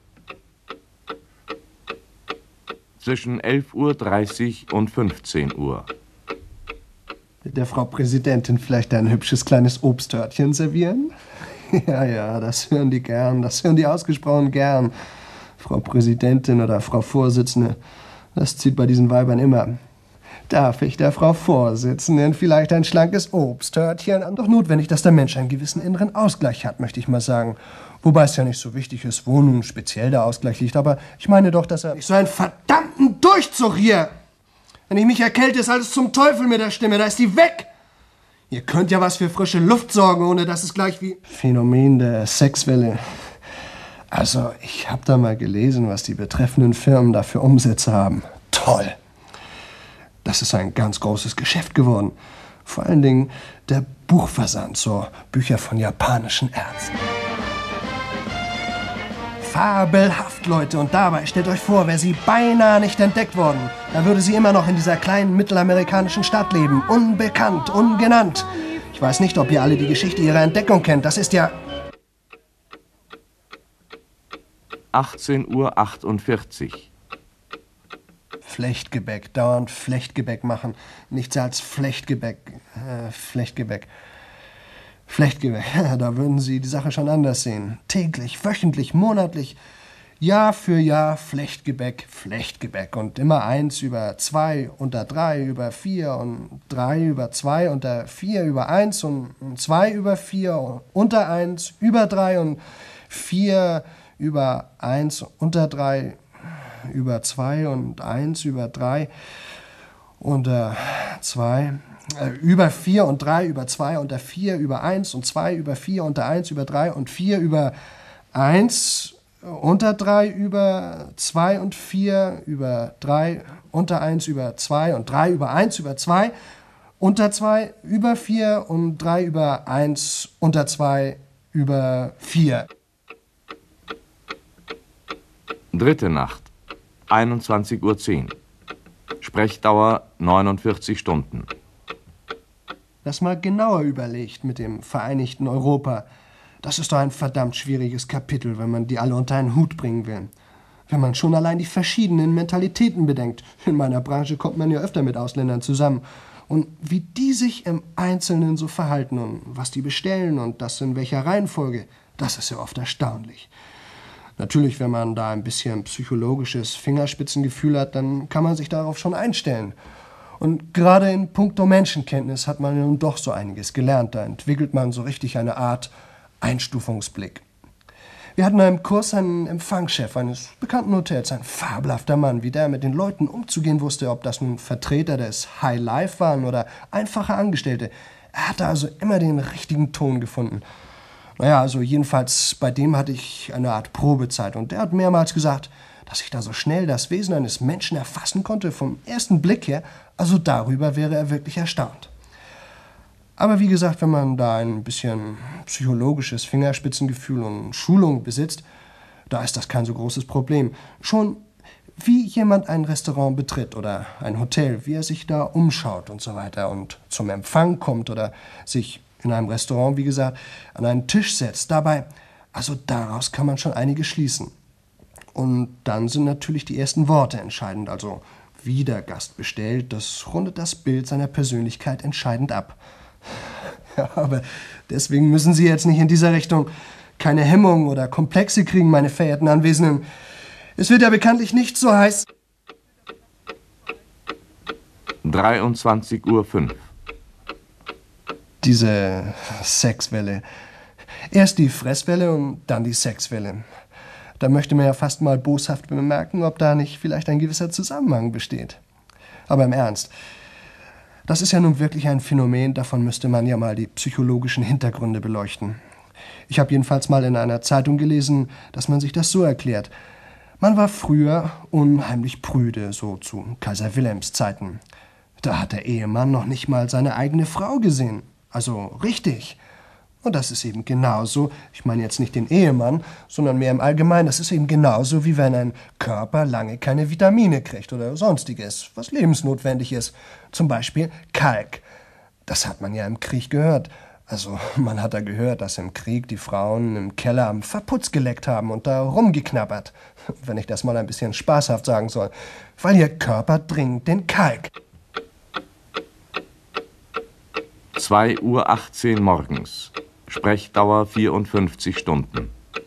A: Zwischen elf Uhr dreißig und fünfzehn Uhr.
B: Der Frau Präsidentin vielleicht ein hübsches kleines Obsttörtchen servieren? Ja, ja, das hören die gern, das hören die ausgesprochen gern. Frau Präsidentin oder Frau Vorsitzende, das zieht bei diesen Weibern immer. Darf ich der Frau Vorsitzenden vielleicht ein schlankes Obsttörtchen? Doch notwendig, dass der Mensch einen gewissen inneren Ausgleich hat, möchte ich mal sagen. Wobei es ja nicht so wichtig ist, wo nun speziell der Ausgleich liegt. Aber ich meine doch, dass er nicht so einen verdammten Durchzug hier. Wenn ich mich erkälte, ist alles zum Teufel mit der Stimme. Da ist die weg. Ihr könnt ja was für frische Luft sorgen, ohne dass es gleich wie Phänomen der Sexwelle. Also, ich habe da mal gelesen, was die betreffenden Firmen da für Umsätze haben. Toll. Das ist ein ganz großes Geschäft geworden. Vor allen Dingen der Buchversand, so Bücher von japanischen Ärzten. Fabelhaft, Leute. Und dabei, stellt euch vor, wäre sie beinahe nicht entdeckt worden. Da würde sie immer noch in dieser kleinen mittelamerikanischen Stadt leben. Unbekannt, ungenannt. Ich weiß nicht, ob ihr alle die Geschichte ihrer Entdeckung kennt. Das ist ja...
A: achtzehn Uhr achtundvierzig.
B: Flechtgebäck, dauernd Flechtgebäck machen. Nichts als Flechtgebäck. Äh, Flechtgebäck. Flechtgebäck, da würden Sie die Sache schon anders sehen. Täglich, wöchentlich, monatlich, Jahr für Jahr Flechtgebäck, Flechtgebäck. Und immer eins über zwei unter drei über vier und drei über zwei unter vier über eins und zwei über vier unter eins über drei und vier über eins unter drei über zwei und eins über drei unter zwei. Über vier und drei über zwei unter vier über eins und zwei über vier unter eins über drei und vier über eins unter drei über zwei und vier über drei unter eins über zwei und drei über eins über zwei unter zwei über vier und drei über eins unter zwei über vier.
A: Dritte Nacht, einundzwanzig Uhr zehn. Sprechdauer neunundvierzig Stunden.
B: Das mal genauer überlegt mit dem vereinigten Europa. Das ist doch ein verdammt schwieriges Kapitel, wenn man die alle unter einen Hut bringen will. Wenn man schon allein die verschiedenen Mentalitäten bedenkt. In meiner Branche kommt man ja öfter mit Ausländern zusammen. Und wie die sich im Einzelnen so verhalten und was die bestellen und das in welcher Reihenfolge, das ist ja oft erstaunlich. Natürlich, wenn man da ein bisschen psychologisches Fingerspitzengefühl hat, dann kann man sich darauf schon einstellen. Und gerade in puncto Menschenkenntnis hat man nun doch so einiges gelernt. Da entwickelt man so richtig eine Art Einstufungsblick. Wir hatten im Kurs einen Empfangschef eines bekannten Hotels, ein fabelhafter Mann, wie der mit den Leuten umzugehen wusste, ob das nun Vertreter des High Life waren oder einfache Angestellte. Er hatte also immer den richtigen Ton gefunden. Naja, also jedenfalls bei dem hatte ich eine Art Probezeit und der hat mehrmals gesagt, dass ich da so schnell das Wesen eines Menschen erfassen konnte, vom ersten Blick her, also darüber wäre er wirklich erstaunt. Aber wie gesagt, wenn man da ein bisschen psychologisches Fingerspitzengefühl und Schulung besitzt, da ist das kein so großes Problem. Schon wie jemand ein Restaurant betritt oder ein Hotel, wie er sich da umschaut und so weiter und zum Empfang kommt oder sich in einem Restaurant, wie gesagt, an einen Tisch setzt. Dabei, also daraus kann man schon einiges schließen. Und dann sind natürlich die ersten Worte entscheidend, also wie der Gast bestellt, das rundet das Bild seiner Persönlichkeit entscheidend ab. Ja, aber deswegen müssen Sie jetzt nicht in dieser Richtung keine Hemmungen oder Komplexe kriegen, meine verehrten Anwesenden. Es wird ja bekanntlich nicht so heiß.
A: dreiundzwanzig Uhr fünf.
B: Diese Sexwelle. Erst die Fresswelle und dann die Sexwelle. Da möchte man ja fast mal boshaft bemerken, ob da nicht vielleicht ein gewisser Zusammenhang besteht. Aber im Ernst, das ist ja nun wirklich ein Phänomen, davon müsste man ja mal die psychologischen Hintergründe beleuchten. Ich habe jedenfalls mal in einer Zeitung gelesen, dass man sich das so erklärt. Man war früher unheimlich prüde, so zu Kaiser Wilhelms Zeiten. Da hat der Ehemann noch nicht mal seine eigene Frau gesehen. Also richtig. Und das ist eben genauso, ich meine jetzt nicht den Ehemann, sondern mehr im Allgemeinen, das ist eben genauso, wie wenn ein Körper lange keine Vitamine kriegt oder sonstiges, was lebensnotwendig ist. Zum Beispiel Kalk. Das hat man ja im Krieg gehört. Also man hat da gehört, dass im Krieg die Frauen im Keller am Verputz geleckt haben und da rumgeknabbert. Wenn ich das mal ein bisschen spaßhaft sagen soll. Weil ihr Körper dringend den Kalk.
A: zwei Uhr achtzehn morgens. Sprechdauer vierundfünfzig Stunden.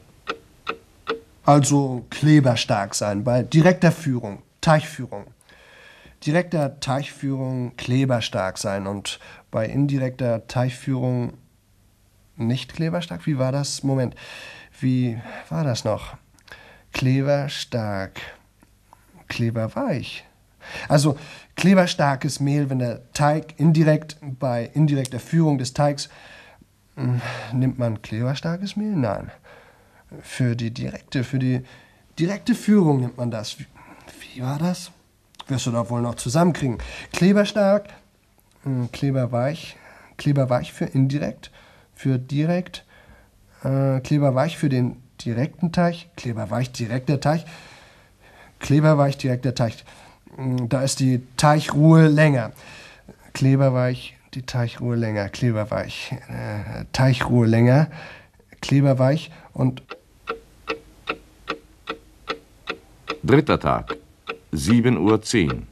B: Also kleberstark sein bei direkter Führung, Teichführung. Direkter Teichführung kleberstark sein und bei indirekter Teichführung nicht kleberstark? Wie war das? Moment, wie war das noch? Kleberstark, kleberweich. Also kleberstarkes Mehl, wenn der Teig indirekt bei indirekter Führung des Teigs. Nimmt man kleberstarkes Mehl? Nein. Für die direkte, für die direkte Führung nimmt man das. Wie, wie war das? Wirst du doch wohl noch zusammenkriegen. Kleberstark, mh, kleberweich, kleberweich für indirekt, für direkt, äh, kleberweich für den direkten Teich, kleberweich direkter Teich, kleberweich direkter Teich. Da ist die Teichruhe länger. Kleberweich, die Teichruhe länger, kleberweich, äh, Teichruhe länger, kleberweich und...
A: Dritter Tag, sieben Uhr zehn.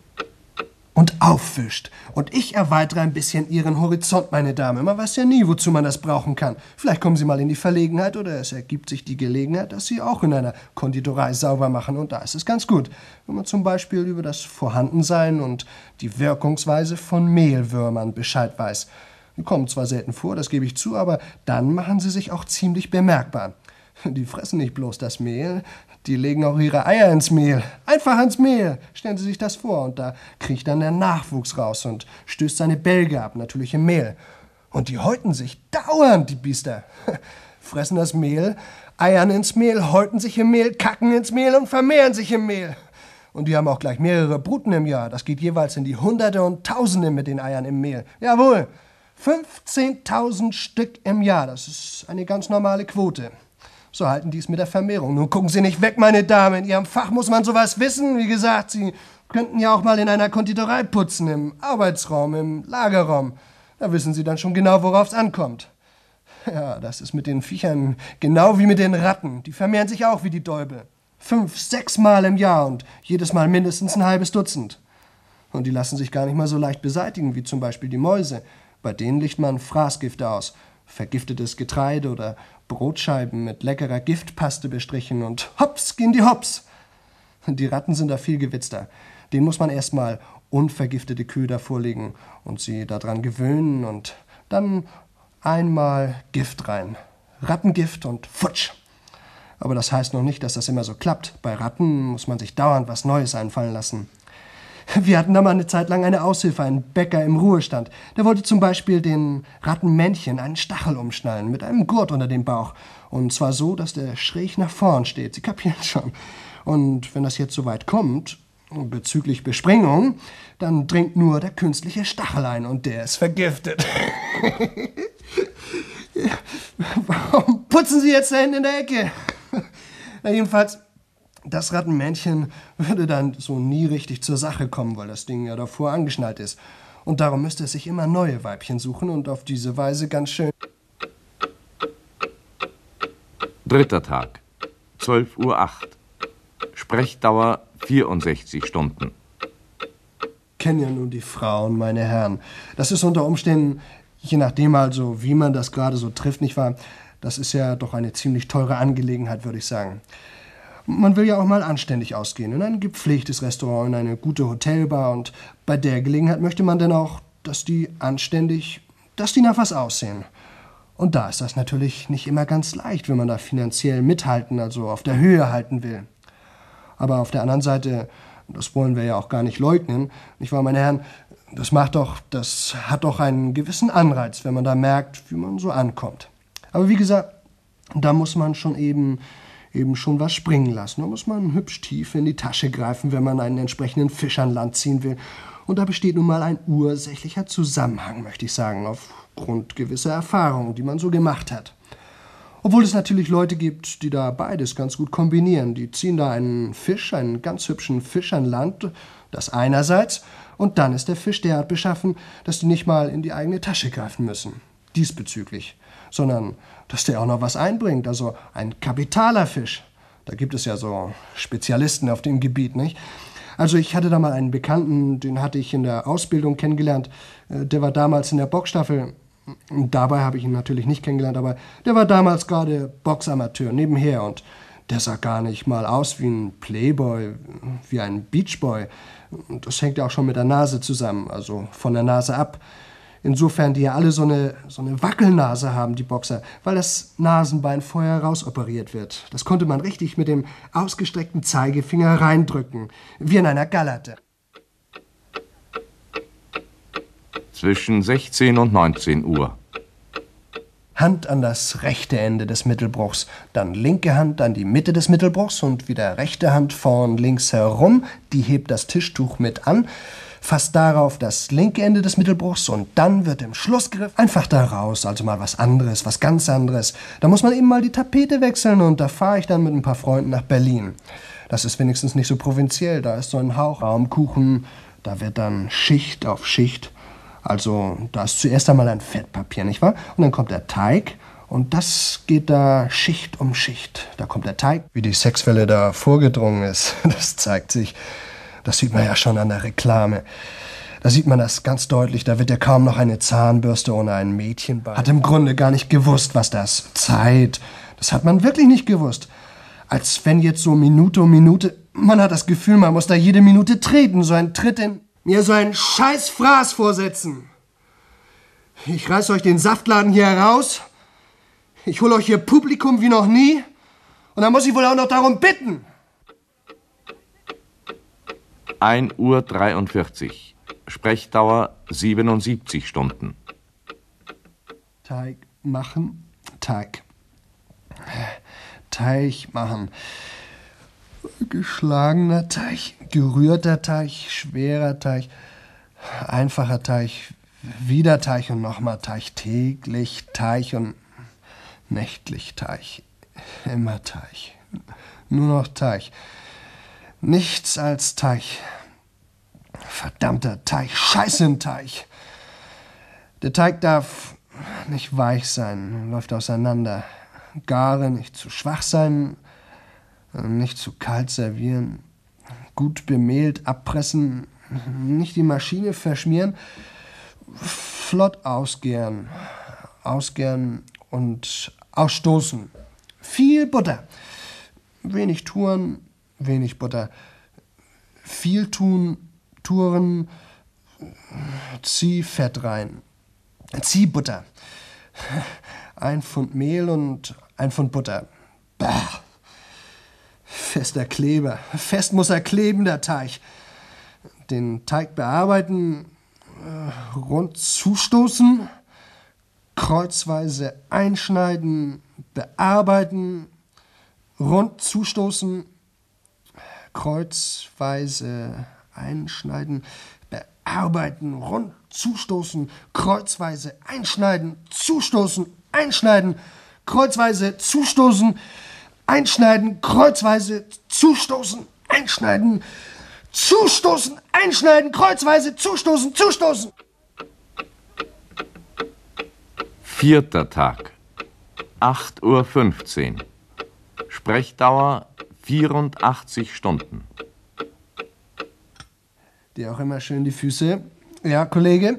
B: Und aufwischt. Und ich erweitere ein bisschen Ihren Horizont, meine Dame. Man weiß ja nie, wozu man das brauchen kann. Vielleicht kommen Sie mal in die Verlegenheit oder es ergibt sich die Gelegenheit, dass Sie auch in einer Konditorei sauber machen. Und da ist es ganz gut, wenn man zum Beispiel über das Vorhandensein und die Wirkungsweise von Mehlwürmern Bescheid weiß. Die kommen zwar selten vor, das gebe ich zu, aber dann machen sie sich auch ziemlich bemerkbar. Die fressen nicht bloß das Mehl, die legen auch ihre Eier ins Mehl. Einfach ins Mehl. Stellen Sie sich das vor. Und da kriegt dann der Nachwuchs raus und stößt seine Bälge ab, natürlich im Mehl. Und die häuten sich dauernd, die Biester. Fressen das Mehl, eiern ins Mehl, häuten sich im Mehl, kacken ins Mehl und vermehren sich im Mehl. Und die haben auch gleich mehrere Bruten im Jahr. Das geht jeweils in die Hunderte und Tausende mit den Eiern im Mehl. Jawohl, fünfzehntausend Stück im Jahr. Das ist eine ganz normale Quote. So halten die es mit der Vermehrung. Nun gucken Sie nicht weg, meine Dame. In Ihrem Fach muss man sowas wissen. Wie gesagt, Sie könnten ja auch mal in einer Konditorei putzen, im Arbeitsraum, im Lagerraum. Da wissen Sie dann schon genau, worauf es ankommt. Ja, das ist mit den Viechern genau wie mit den Ratten. Die vermehren sich auch wie die Däubel. Fünf, sechs Mal im Jahr und jedes Mal mindestens ein halbes Dutzend. Und die lassen sich gar nicht mal so leicht beseitigen, wie zum Beispiel die Mäuse. Bei denen legt man Fraßgifte aus. Vergiftetes Getreide oder Brotscheiben mit leckerer Giftpaste bestrichen und hops gehen die hops. Die Ratten sind da viel gewitzter. Denen muss man erstmal unvergiftete Köder vorlegen und sie daran gewöhnen und dann einmal Gift rein. Rattengift und futsch. Aber das heißt noch nicht, dass das immer so klappt. Bei Ratten muss man sich dauernd was Neues einfallen lassen. Wir hatten da mal eine Zeit lang eine Aushilfe, einen Bäcker im Ruhestand. Der wollte zum Beispiel den Rattenmännchen einen Stachel umschnallen mit einem Gurt unter dem Bauch. Und zwar so, dass der schräg nach vorn steht. Sie kapieren schon. Und wenn das jetzt so weit kommt, bezüglich Besprengung, dann dringt nur der künstliche Stachel ein und der ist vergiftet. Warum putzen Sie jetzt da hinten in der Ecke? Na jedenfalls, das Rattenmännchen würde dann so nie richtig zur Sache kommen, weil das Ding ja davor angeschnallt ist. Und darum müsste es sich immer neue Weibchen suchen und auf diese Weise ganz schön...
A: Dritter Tag, zwölf Uhr acht. Sprechdauer vierundsechzig Stunden.
B: Kennen ja nun die Frauen, meine Herren. Das ist unter Umständen, je nachdem also, wie man das gerade so trifft, nicht wahr? Das ist ja doch eine ziemlich teure Angelegenheit, würde ich sagen. Man will ja auch mal anständig ausgehen, in ein gepflegtes Restaurant, in eine gute Hotelbar. Und bei der Gelegenheit möchte man dann auch, dass die anständig, dass die nach was aussehen. Und da ist das natürlich nicht immer ganz leicht, wenn man da finanziell mithalten, also auf der Höhe halten will. Aber auf der anderen Seite, das wollen wir ja auch gar nicht leugnen, nicht wahr, meine Herren, das macht doch, das hat doch einen gewissen Anreiz, wenn man da merkt, wie man so ankommt. Aber wie gesagt, da muss man schon eben, eben schon was springen lassen. Da muss man hübsch tief in die Tasche greifen, wenn man einen entsprechenden Fisch an Land ziehen will. Und da besteht nun mal ein ursächlicher Zusammenhang, möchte ich sagen, aufgrund gewisser Erfahrungen, die man so gemacht hat. Obwohl es natürlich Leute gibt, die da beides ganz gut kombinieren. Die ziehen da einen Fisch, einen ganz hübschen Fisch an Land, das einerseits, und dann ist der Fisch derart beschaffen, dass die nicht mal in die eigene Tasche greifen müssen, diesbezüglich, sondern dass der auch noch was einbringt, also ein kapitaler Fisch. Da gibt es ja so Spezialisten auf dem Gebiet, nicht? Also ich hatte da mal einen Bekannten, den hatte ich in der Ausbildung kennengelernt. Der war damals in der Boxstaffel. Dabei habe ich ihn natürlich nicht kennengelernt, aber der war damals gerade Boxamateur nebenher und der sah gar nicht mal aus wie ein Playboy, wie ein Beachboy. Das hängt ja auch schon mit der Nase zusammen, also von der Nase ab. Insofern, die ja alle so eine, so eine Wackelnase haben, die Boxer, weil das Nasenbein vorher rausoperiert wird. Das konnte man richtig mit dem ausgestreckten Zeigefinger reindrücken, wie in einer Gallerte.
A: Zwischen sechzehn und neunzehn Uhr.
B: Hand an das rechte Ende des Mittelbruchs, dann linke Hand an die Mitte des Mittelbruchs und wieder rechte Hand vorn links herum, die hebt das Tischtuch mit an, fasst darauf das linke Ende des Mittelbruchs und dann wird im Schlussgriff einfach da raus, also mal was anderes, was ganz anderes. Da muss man eben mal die Tapete wechseln und da fahre ich dann mit ein paar Freunden nach Berlin. Das ist wenigstens nicht so provinziell, da ist so ein Hauch Raumkuchen, da wird dann Schicht auf Schicht. Also da ist zuerst einmal ein Fettpapier, nicht wahr? Und dann kommt der Teig und das geht da Schicht um Schicht. Da kommt der Teig. Wie die Sexwelle da vorgedrungen ist, das zeigt sich. Das sieht man ja schon an der Reklame. Da sieht man das ganz deutlich. Da wird ja kaum noch eine Zahnbürste ohne ein Mädchen bei. Hat im Grunde gar nicht gewusst, was das Zeit. Das hat man wirklich nicht gewusst. Als wenn jetzt so Minute um Minute. Man hat das Gefühl, man muss da jede Minute treten. So ein Tritt in. Mir so einen scheiß Fraß vorsetzen. Ich reiß euch den Saftladen hier heraus. Ich hol euch hier Publikum wie noch nie. Und dann muss ich wohl auch noch darum bitten.
A: ein Uhr dreiundvierzig. Sprechdauer siebenundsiebzig Stunden.
B: Teig machen, Teig. Teig machen. Geschlagener Teig, gerührter Teig, schwerer Teig, einfacher Teig, wieder Teig und nochmal Teig, täglich Teig und nächtlich Teig, immer Teig, nur noch Teig, nichts als Teig, verdammter Teig, scheiße ein Teig. Der Teig darf nicht weich sein, läuft auseinander, gare nicht zu schwach sein, nicht zu kalt servieren, gut bemehlt abpressen, nicht die Maschine verschmieren, flott ausgären, ausgären und ausstoßen. Viel Butter, wenig Touren, wenig Butter, viel tun, Touren, zieh Fett rein, zieh Butter, ein Pfund Mehl und ein Pfund Butter. Bah. Fester Kleber. Fest muss er kleben, der Teig. Den Teig bearbeiten, äh, rund zustoßen, kreuzweise einschneiden, bearbeiten, rund zustoßen, kreuzweise einschneiden, bearbeiten, rund zustoßen, kreuzweise einschneiden, zustoßen, einschneiden, kreuzweise zustoßen, einschneiden, kreuzweise zustoßen, einschneiden, zustoßen, einschneiden, kreuzweise zustoßen, zustoßen.
A: Vierter Tag, acht Uhr fünfzehn. Sprechdauer vierundachtzig Stunden.
B: Dir auch immer schön die Füße. Ja, Kollege?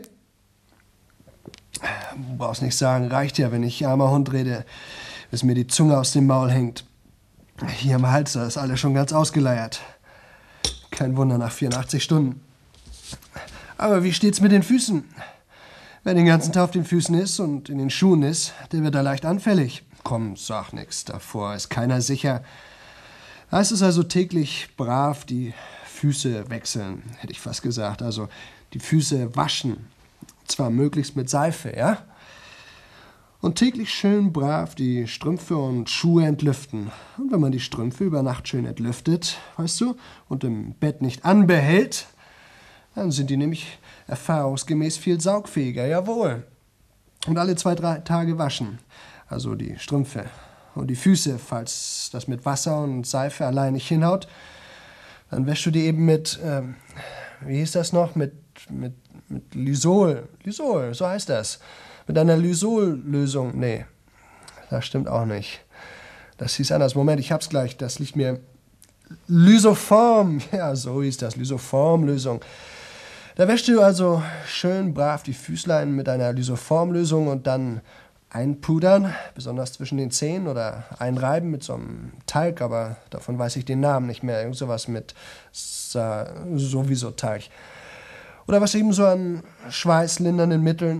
B: Du brauchst nicht sagen, reicht ja, wenn ich armer Hund rede, bis mir die Zunge aus dem Maul hängt. Hier am Hals, da ist alles schon ganz ausgeleiert. Kein Wunder nach vierundachtzig Stunden. Aber wie steht's mit den Füßen? Wer den ganzen Tag auf den Füßen ist und in den Schuhen ist, der wird da leicht anfällig. Komm, sag nix, davor ist keiner sicher. Heißt es also täglich brav die Füße wechseln, hätte ich fast gesagt. Also die Füße waschen, zwar möglichst mit Seife, ja? Und täglich schön brav die Strümpfe und Schuhe entlüften. Und wenn man die Strümpfe über Nacht schön entlüftet, weißt du, und im Bett nicht anbehält, dann sind die nämlich erfahrungsgemäß viel saugfähiger, jawohl. Und alle zwei, drei Tage waschen. Also die Strümpfe und die Füße, falls das mit Wasser und Seife allein nicht hinhaut, dann wäschst du die eben mit, ähm, wie hieß das noch, mit, mit, mit Lysol. Lysol, so heißt das. Mit einer Lysol-Lösung. Nee, das stimmt auch nicht. Das hieß anders. Moment, ich hab's gleich. Das liegt mir... Lysoform. Ja, so hieß das. Lysoform-Lösung. Da wäschst du also schön brav die Füßlein mit einer Lysoform-Lösung und dann einpudern, besonders zwischen den Zehen, oder einreiben mit so einem Talg, aber davon weiß ich den Namen nicht mehr. Irgend sowas mit Sa- sowieso Talg. Oder was eben so an schweißlindernden Mitteln.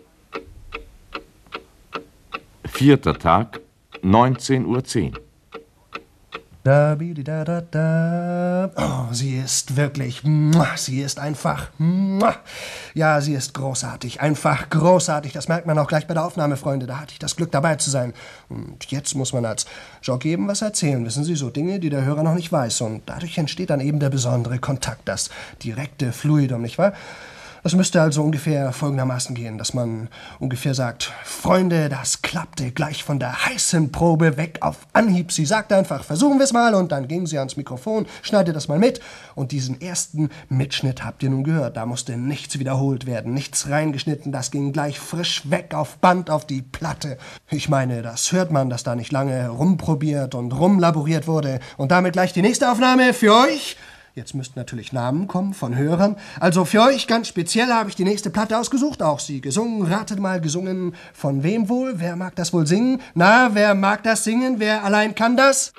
A: Vierter Tag, neunzehn Uhr zehn.
B: Da, bidi, da, da, da. Oh, sie ist wirklich, muah, sie ist einfach, muah. Ja, sie ist großartig, einfach großartig. Das merkt man auch gleich bei der Aufnahme, Freunde. Da hatte ich das Glück, dabei zu sein. Und jetzt muss man als Jock eben was erzählen, wissen Sie, so Dinge, die der Hörer noch nicht weiß. Und dadurch entsteht dann eben der besondere Kontakt, das direkte Fluidum, nicht wahr? Das müsste also ungefähr folgendermaßen gehen, dass man ungefähr sagt, Freunde, das klappte gleich von der heißen Probe weg auf Anhieb. Sie sagte einfach, versuchen wir es mal, und dann ging sie ans Mikrofon, schneidet das mal mit. Und diesen ersten Mitschnitt habt ihr nun gehört. Da musste nichts wiederholt werden, nichts reingeschnitten, das ging gleich frisch weg auf Band, auf die Platte. Ich meine, das hört man, dass da nicht lange rumprobiert und rumlaboriert wurde. Und damit gleich die nächste Aufnahme für euch. Jetzt müssten natürlich Namen kommen von Hörern. Also für euch ganz speziell habe ich die nächste Platte ausgesucht. Auch sie gesungen. Ratet mal, gesungen von wem wohl? Wer mag das wohl singen? Na, wer mag das singen? Wer allein kann das?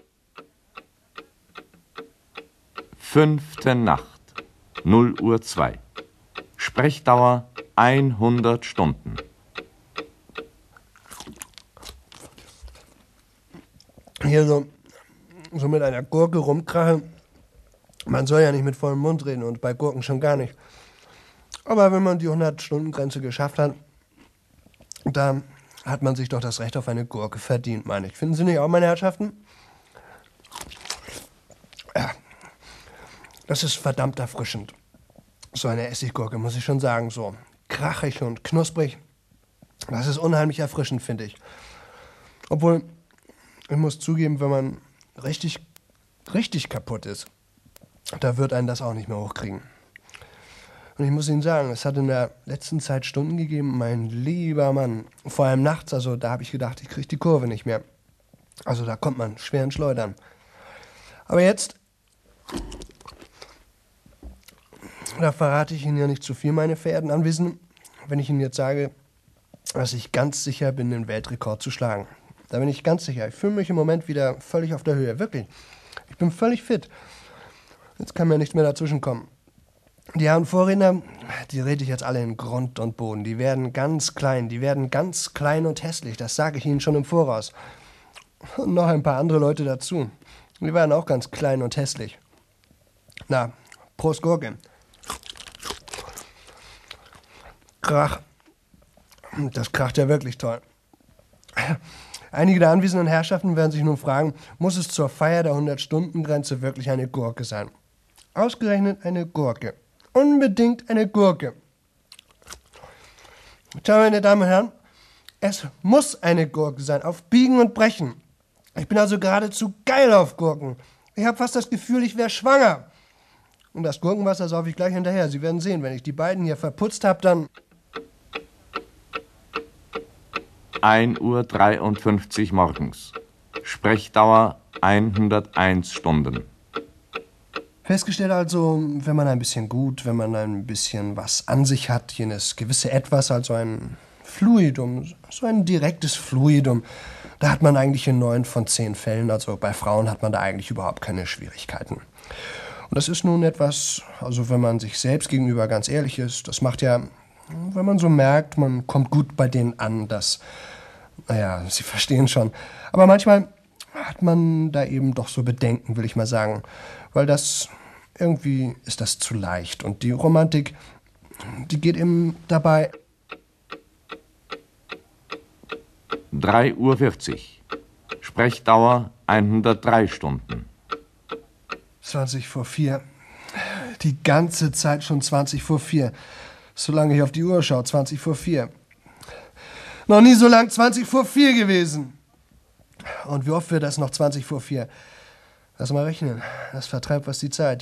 A: Fünfte Nacht, null Uhr zwei. Sprechdauer hundert Stunden.
B: Hier so, so mit einer Gurke rumkrachen. Man soll ja nicht mit vollem Mund reden und bei Gurken schon gar nicht. Aber wenn man die hundert-Stunden-Grenze geschafft hat, dann hat man sich doch das Recht auf eine Gurke verdient, meine ich. Finden Sie nicht auch, meine Herrschaften? Ja, das ist verdammt erfrischend. So eine Essiggurke, muss ich schon sagen, so krachig und knusprig. Das ist unheimlich erfrischend, finde ich. Obwohl, ich muss zugeben, wenn man richtig, richtig kaputt ist, da wird einen das auch nicht mehr hochkriegen. Und ich muss Ihnen sagen, es hat in der letzten Zeit Stunden gegeben, mein lieber Mann. Vor allem nachts, also da habe ich gedacht, ich kriege die Kurve nicht mehr. Also da kommt man schwer ins Schleudern. Aber jetzt, da verrate ich Ihnen ja nicht zu viel, meine verehrten Anwesenden, wenn ich Ihnen jetzt sage, dass ich ganz sicher bin, den Weltrekord zu schlagen. Da bin ich ganz sicher. Ich fühle mich im Moment wieder völlig auf der Höhe, wirklich. Ich bin völlig fit. Jetzt kann mir nichts mehr dazwischenkommen. Die Herren Vorredner, die rede ich jetzt alle in Grund und Boden. Die werden ganz klein, die werden ganz klein und hässlich. Das sage ich Ihnen schon im Voraus. Und noch ein paar andere Leute dazu. Die werden auch ganz klein und hässlich. Na, Prost Gurke. Krach. Das kracht ja wirklich toll. Einige der anwesenden Herrschaften werden sich nun fragen, muss es zur Feier der hundert-Stunden-Grenze wirklich eine Gurke sein? Ausgerechnet eine Gurke. Unbedingt eine Gurke. Tja, meine Damen und Herren, es muss eine Gurke sein, auf Biegen und Brechen. Ich bin also geradezu geil auf Gurken. Ich habe fast das Gefühl, ich wäre schwanger. Und das Gurkenwasser saufe ich gleich hinterher. Sie werden sehen, wenn ich die beiden hier verputzt habe, dann...
A: ein Uhr dreiundfünfzig morgens. Sprechdauer hunderteins Stunden.
B: Festgestellt also, wenn man ein bisschen gut, wenn man ein bisschen was an sich hat, jenes gewisse Etwas, also ein Fluidum, so ein direktes Fluidum, da hat man eigentlich in neun von zehn Fällen, also bei Frauen hat man da eigentlich überhaupt keine Schwierigkeiten. Und das ist nun etwas, also wenn man sich selbst gegenüber ganz ehrlich ist, das macht ja, wenn man so merkt, man kommt gut bei denen an, das, naja, Sie verstehen schon. Aber manchmal hat man da eben doch so Bedenken, will ich mal sagen, weil das, irgendwie ist das zu leicht. Und die Romantik, die geht eben dabei...
A: drei Uhr vierzig. Sprechdauer hundertdrei Stunden.
B: zwanzig vor vier. Die ganze Zeit schon zwanzig vor vier. Solange ich auf die Uhr schaue, zwanzig vor vier. Noch nie so lang zwanzig vor vier gewesen. Und wie oft wird das noch zwanzig vor vier? Lass mal rechnen. Das vertreibt was die Zeit.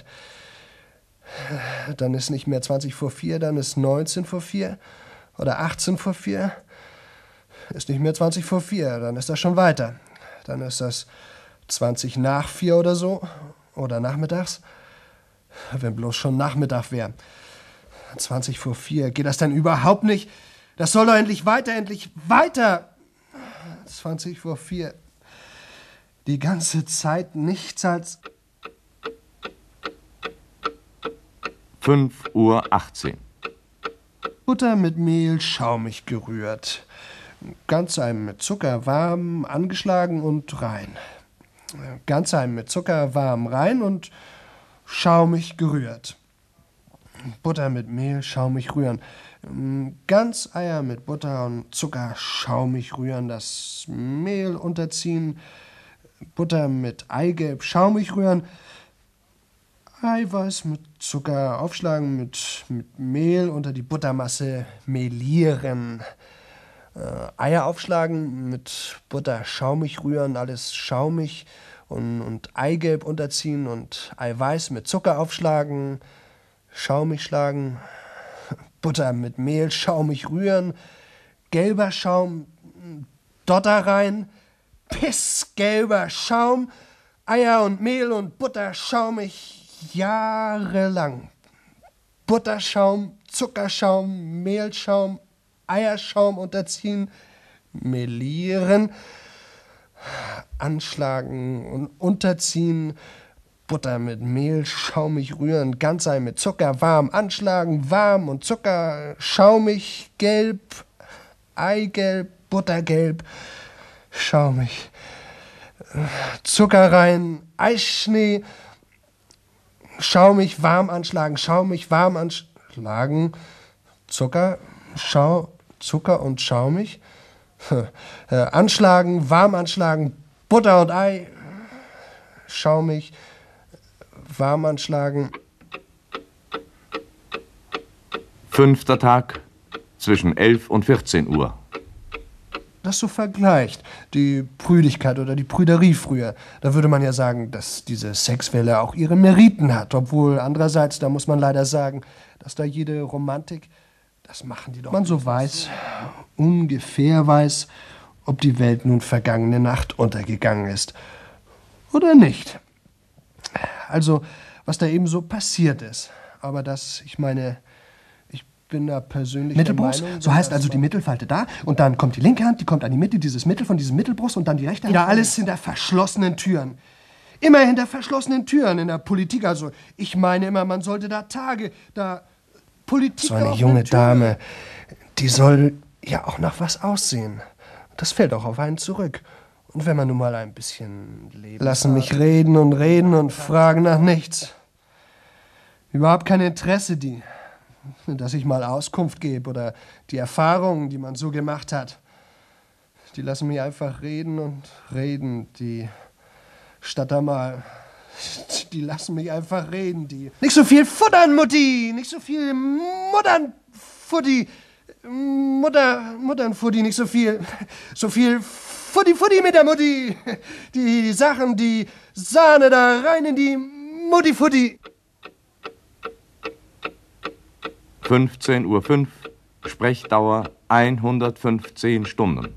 B: Dann ist nicht mehr zwanzig vor vier, dann ist neunzehn vor vier oder achtzehn vor vier. Ist nicht mehr zwanzig vor vier, dann ist das schon weiter. Dann ist das zwanzig nach vier oder so. Oder nachmittags. Wenn bloß schon Nachmittag wäre. zwanzig vor vier. Geht das denn überhaupt nicht? Das soll doch endlich weiter, endlich weiter. zwanzig vor vier. Die ganze Zeit nichts als...
A: fünf Uhr achtzehn.
B: Butter mit Mehl schaumig gerührt. Ganzei mit Zucker warm, angeschlagen und rein. Ganzei mit Zucker warm rein und schaumig gerührt. Butter mit Mehl schaumig rühren. Ganzeier mit Butter und Zucker schaumig rühren. Das Mehl unterziehen. Butter mit Eigelb schaumig rühren. Eiweiß mit Zucker aufschlagen, mit, mit Mehl unter die Buttermasse mehlieren. Äh, Eier aufschlagen, mit Butter schaumig rühren, alles schaumig und, und Eigelb unterziehen und Eiweiß mit Zucker aufschlagen, schaumig schlagen, Butter mit Mehl schaumig rühren, gelber Schaum, Dotter rein, pissgelber Schaum, Eier und Mehl und Butter schaumig jahrelang. Butterschaum, Zuckerschaum, Mehlschaum, Eierschaum unterziehen, mehlieren, anschlagen und unterziehen, Butter mit Mehl schaumig rühren, Ganzei mit Zucker warm anschlagen, warm und Zucker schaumig, gelb, Eigelb, Buttergelb, schaumig, Zucker rein, Eischnee, schaumig, warm anschlagen, schaumig, warm anschlagen, Zucker, Schau, Zucker und schaumig, äh, anschlagen, warm anschlagen, Butter und Ei, schaumig, warm anschlagen.
A: Fünfter Tag, zwischen elf und vierzehn Uhr.
B: Das so vergleicht, die Prüdigkeit oder die Prüderie früher. Da würde man ja sagen, dass diese Sexwelle auch ihre Meriten hat. Obwohl andererseits, da muss man leider sagen, dass da jede Romantik, das machen die doch. Man so weiß, ungefähr weiß, ob die Welt nun vergangene Nacht untergegangen ist oder nicht. Also, was da eben so passiert ist. Aber das, ich meine... bin da persönlich
C: Mittelbrust,
B: der Meinung,
C: so heißt also die Mittelfalte da und dann kommt die linke Hand, die kommt an die Mitte dieses Mittel von diesem Mittelbrust und dann die rechte Hand.
B: Ja, alles hinter verschlossenen Türen. Immer hinter verschlossenen Türen in der Politik. Also ich meine immer, man sollte da Tage, da Politik. So eine junge Dame, die soll ja auch nach was aussehen. Das fällt auch auf einen zurück. Und wenn man nun mal ein bisschen lebt. Lassen mich reden und reden und fragen nach nichts. Überhaupt kein Interesse, die... dass ich mal Auskunft gebe oder die Erfahrungen, die man so gemacht hat. Die lassen mich einfach reden und reden, die statt da mal. Die lassen mich einfach reden, die. Nicht so viel futtern, Mutti! Nicht so viel muttern, Futti! Mutter, Muttern, Futti, nicht so viel. So viel Futti, Futti mit der Mutti! Die Sachen, die Sahne da rein in die Mutti, Futti!
A: fünfzehn Uhr fünf, Sprechdauer hundertfünfzehn Stunden.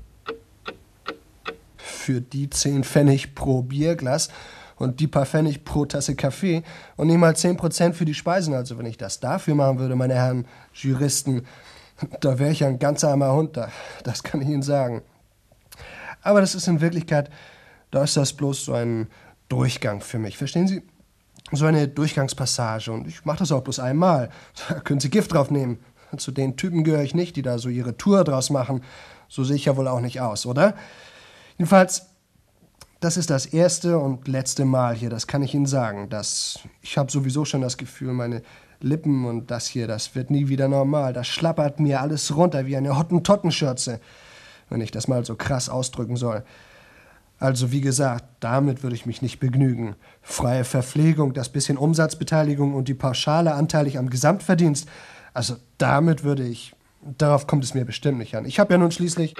B: Für die zehn Pfennig pro Bierglas und die paar Pfennig pro Tasse Kaffee und nicht mal zehn Prozent für die Speisen. Also wenn ich das dafür machen würde, meine Herren Juristen, da wäre ich ein ganz armer Hund, da, das kann ich Ihnen sagen. Aber das ist in Wirklichkeit, da ist das bloß so ein Durchgang für mich, verstehen Sie? So eine Durchgangspassage und ich mache das auch bloß einmal. Da können Sie Gift drauf nehmen. Zu den Typen gehöre ich nicht, die da so ihre Tour draus machen. So sehe ich ja wohl auch nicht aus, oder? Jedenfalls, das ist das erste und letzte Mal hier, das kann ich Ihnen sagen. Das, ich habe sowieso schon das Gefühl, meine Lippen und das hier, das wird nie wieder normal. Das schlappert mir alles runter wie eine Hottentottenschürze, wenn ich das mal so krass ausdrücken soll. Also wie gesagt, damit würde ich mich nicht begnügen. Freie Verpflegung, das bisschen Umsatzbeteiligung und die Pauschale anteilig am Gesamtverdienst, also damit würde ich, darauf kommt es mir bestimmt nicht an. Ich habe ja nun schließlich...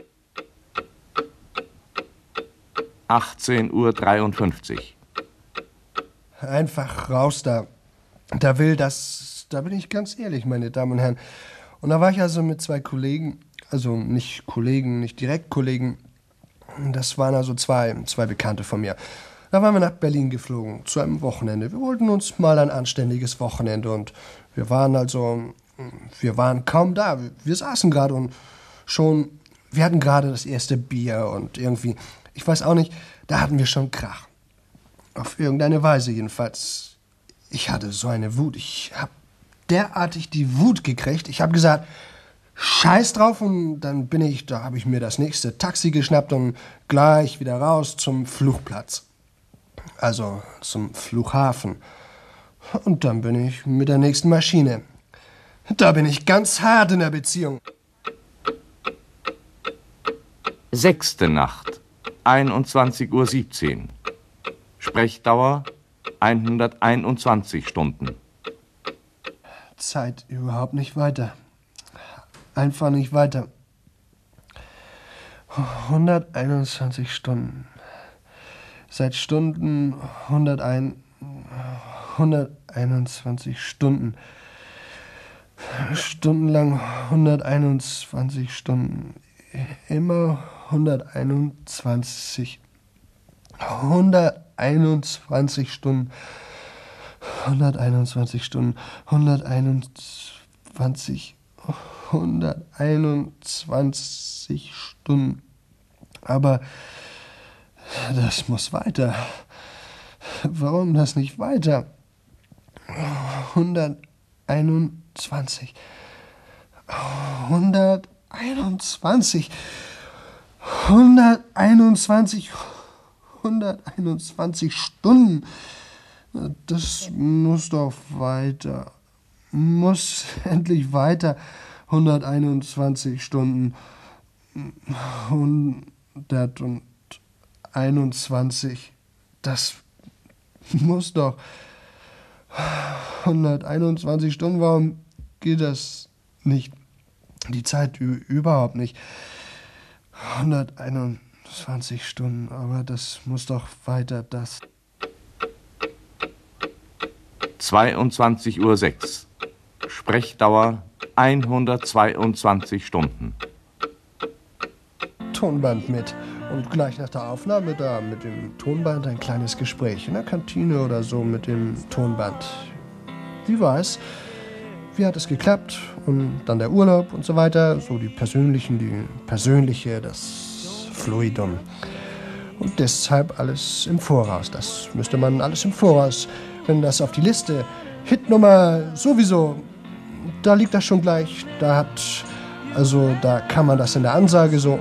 A: achtzehn Uhr dreiundfünfzig.
B: Einfach raus da. Da will das, da bin ich ganz ehrlich, meine Damen und Herren. Und da war ich also mit zwei Kollegen, also nicht Kollegen, nicht direkt Kollegen, das waren also zwei, zwei Bekannte von mir. Da waren wir nach Berlin geflogen, zu einem Wochenende. Wir wollten uns mal ein anständiges Wochenende und wir waren also, wir waren kaum da. Wir saßen gerade und schon, wir hatten gerade das erste Bier und irgendwie, ich weiß auch nicht, da hatten wir schon Krach. Auf irgendeine Weise jedenfalls. Ich hatte so eine Wut. Ich habe derartig die Wut gekriegt. Ich habe gesagt, Scheiß drauf, und dann bin ich, da habe ich mir das nächste Taxi geschnappt und gleich wieder raus zum Flugplatz. Also zum Flughafen. Und dann bin ich mit der nächsten Maschine. Da bin ich ganz hart in der Beziehung.
A: Sechste Nacht, einundzwanzig Uhr siebzehn. Sprechdauer hunderteinundzwanzig Stunden.
B: Zeit überhaupt nicht weiter. Einfach nicht weiter. hunderteinundzwanzig Stunden. Seit Stunden hunderteins, hunderteinundzwanzig Stunden. Stundenlang hunderteinundzwanzig Stunden. Immer hunderteinundzwanzig. hunderteinundzwanzig Stunden. hunderteinundzwanzig Stunden. hunderteinundzwanzig. hunderteinundzwanzig Stunden. Aber das muss weiter. Warum das nicht weiter? hunderteinundzwanzig. hunderteinundzwanzig. hunderteinundzwanzig. hunderteinundzwanzig Stunden. Das muss doch weiter. Muss endlich weiter. hunderteinundzwanzig Stunden. hunderteinundzwanzig. Das muss doch. hunderteinundzwanzig Stunden, warum geht das nicht? Die Zeit überhaupt nicht. hunderteinundzwanzig Stunden, aber das muss doch weiter, das.
A: zweiundzwanzig Uhr sechs. Sprechdauer hundertzweiundzwanzig Stunden.
B: Tonband mit. Und gleich nach der Aufnahme da mit dem Tonband ein kleines Gespräch in der Kantine oder so mit dem Tonband. Wie war es? Wie hat es geklappt? Und dann der Urlaub und so weiter. So die persönlichen, die persönliche, das Fluidum. Und deshalb alles im Voraus. Das müsste man alles im Voraus. Wenn das auf die Liste, Hitnummer sowieso, da liegt das schon gleich. Da hat, also da kann man das in der Ansage so.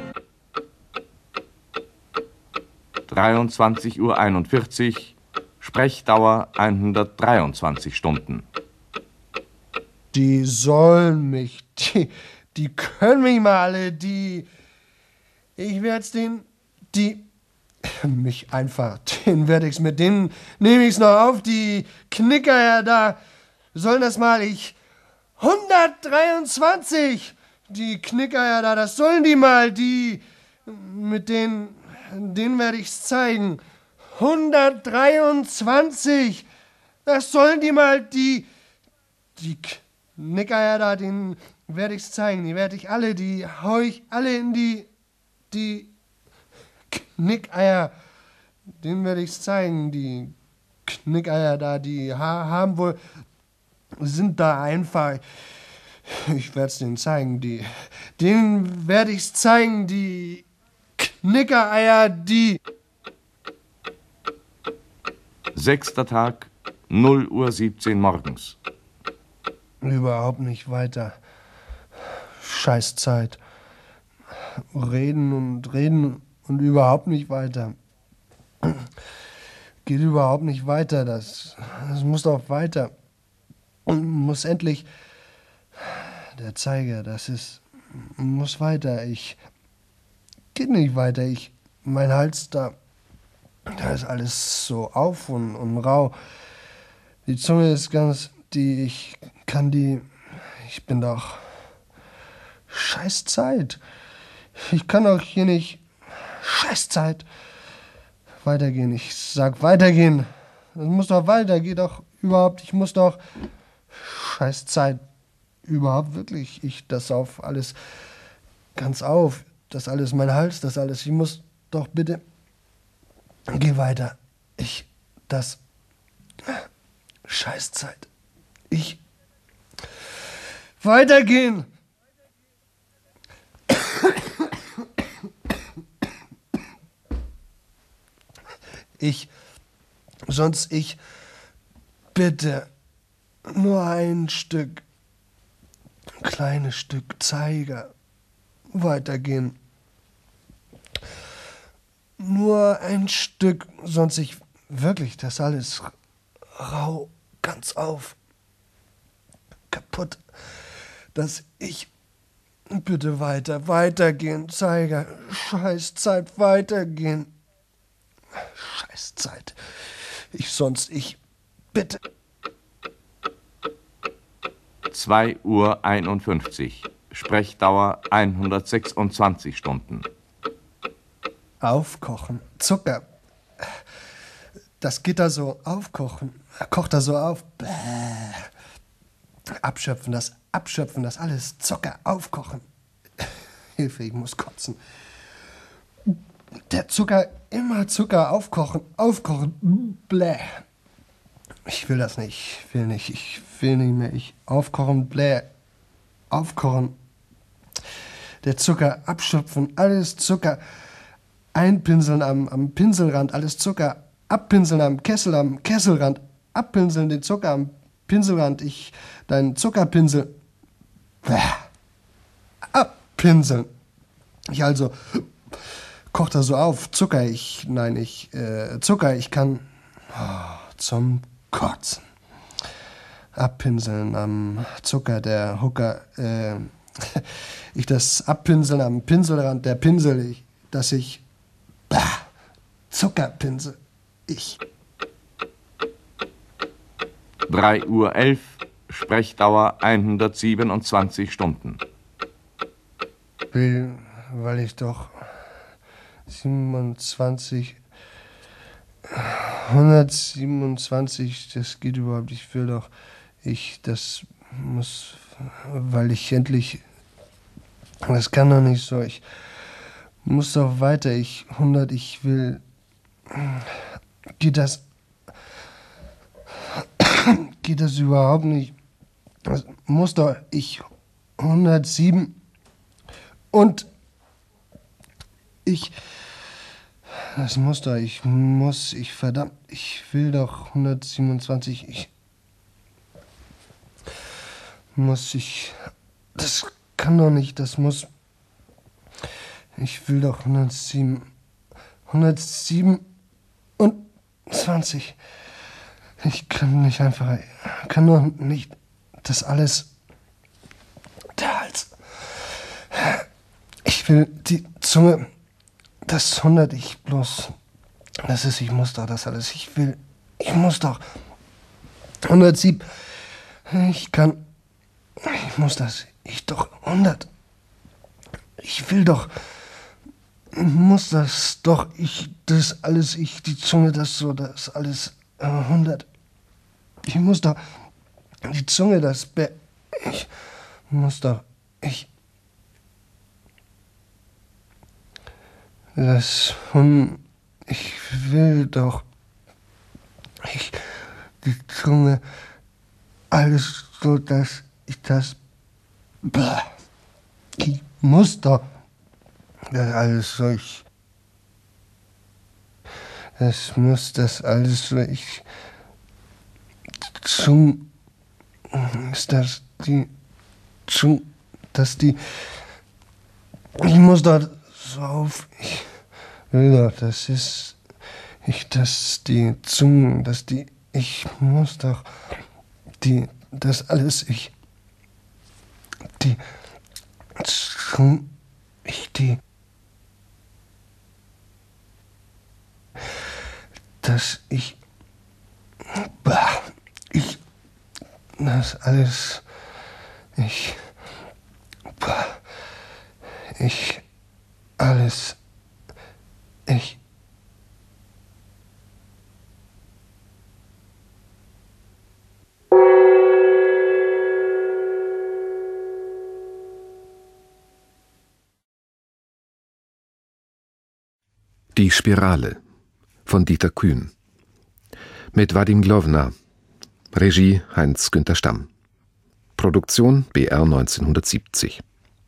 A: dreiundzwanzig Uhr einundvierzig. Sprechdauer hundertdreiundzwanzig Stunden.
B: Die sollen mich, die, die können mich mal alle, die... Ich werd's den, die, mich einfach, den werd ich's mit denen, nehm ich's noch auf, die Knicker ja da, sollen das mal, ich, hundertdreiundzwanzig, die Knicker ja da, das sollen die mal, die, mit denen, denen werd ich's zeigen, hundertdreiundzwanzig, das sollen die mal, die, die Knicker ja da, denen werd ich's zeigen, die werd ich alle, die hau ich alle in die, die Knickeier, denen werde ich's zeigen, die Knickeier da, die ha haben wohl, sind da einfach, ich werde es denen zeigen, die, denen werde ich's zeigen, die Knickereier, die...
A: Sechster Tag, null Uhr siebzehn morgens.
B: Überhaupt nicht weiter. Scheißzeit. Reden und reden und überhaupt nicht weiter. Geht überhaupt nicht weiter. Das, das muss doch weiter. Und muss endlich. Der Zeiger, das ist. Muss weiter. Ich. Geht nicht weiter. Ich. Mein Hals, da. Da ist alles so auf und, und rau. Die Zunge ist ganz. Die. Ich kann die. Ich bin doch. Scheißzeit. Ich kann doch hier nicht. Scheißzeit. Weitergehen. Ich sag weitergehen. Es muss doch weiter. Geht doch überhaupt. Ich muss doch. Scheißzeit. Überhaupt wirklich. Ich das auf alles. Ganz auf. Das alles. Mein Hals. Das alles. Ich muss doch bitte. Geh weiter. Ich. Das. Scheißzeit. Ich. Weitergehen. Ich, sonst ich, bitte, nur ein Stück, kleines Stück Zeiger, weitergehen. Nur ein Stück, sonst ich, wirklich, das alles rau, ganz auf, kaputt, dass ich, bitte weiter, weitergehen, Zeiger, Scheißzeit, weitergehen. Scheißzeit. Ich sonst, ich, bitte.
A: zwei Uhr einundfünfzig. Sprechdauer hundertsechsundzwanzig Stunden.
B: Aufkochen. Zucker. Das Gitter so aufkochen. Kocht er so auf. Bäh. Abschöpfen, das Abschöpfen, das alles. Zucker aufkochen. Hilfe, ich muss kotzen. Der Zucker, immer Zucker aufkochen, aufkochen, bläh. Ich will das nicht, ich will nicht, ich will nicht mehr. Ich aufkochen, bläh, aufkochen. Der Zucker abschöpfen, alles Zucker. Einpinseln am, am Pinselrand, alles Zucker. Abpinseln am Kessel, am Kesselrand. Abpinseln den Zucker am Pinselrand. Ich, dein Zuckerpinsel. Bläh. Abpinseln. Ich also... Kocht er so auf. Zucker, ich, nein, ich, äh, Zucker, ich kann oh, zum Kotzen. Abpinseln am Zucker, der Hucker, äh, ich das Abpinseln am Pinselrand, der Pinsel, ich, dass ich, bah, Zuckerpinsel, ich.
A: drei Uhr elf, Sprechdauer hundertsiebenundzwanzig Stunden.
B: Will, weil ich doch siebenundzwanzig, hundertsiebenundzwanzig, das geht überhaupt, ich will doch, ich, das muss, weil ich endlich, das kann doch nicht so, ich muss doch weiter, ich, hundert, ich will, geht das, geht das überhaupt nicht, das muss doch, ich, hundertsieben und ich, das muss doch, ich muss, ich verdammt, ich will doch hundertsiebenundzwanzig, ich muss, ich, das kann doch nicht, das muss, ich will doch hundertsieben, hundertsiebenundzwanzig, ich kann nicht einfach, kann doch nicht, das alles, der Hals, ich will die Zunge, das hundert ich bloß. Das ist, ich muss doch das alles. Ich will, ich muss doch. hundertsieben. Ich kann, ich muss das. Ich doch hundert. Ich will doch. Ich muss das doch. Ich, das alles. Ich, die Zunge, das so, das alles. Äh, hundert. Ich muss doch. Die Zunge, das Be. Ich muss doch. Ich. Das Hund. Ich will doch. Ich. Die Zunge. Alles so, dass ich das. Bäh. Ich muss doch. Das alles so. Ich. Das muss das alles so. Ich. Zum. Ist das die. Zum. Dass die. Ich muss dort so auf. Ich will doch, das ist. Ich, das die Zunge, dass die. Ich muss doch. Die. Das alles, ich. Die. Zunge. Ich, die. Dass ich. Bah, ich. Das alles. Ich. Bah, ich. Alles. Ich.
D: Die Spirale von Dieter Kühn mit Vadim Glowna, Regie Heinz-Günther Stamm, Produktion B R neunzehnhundertsiebzig.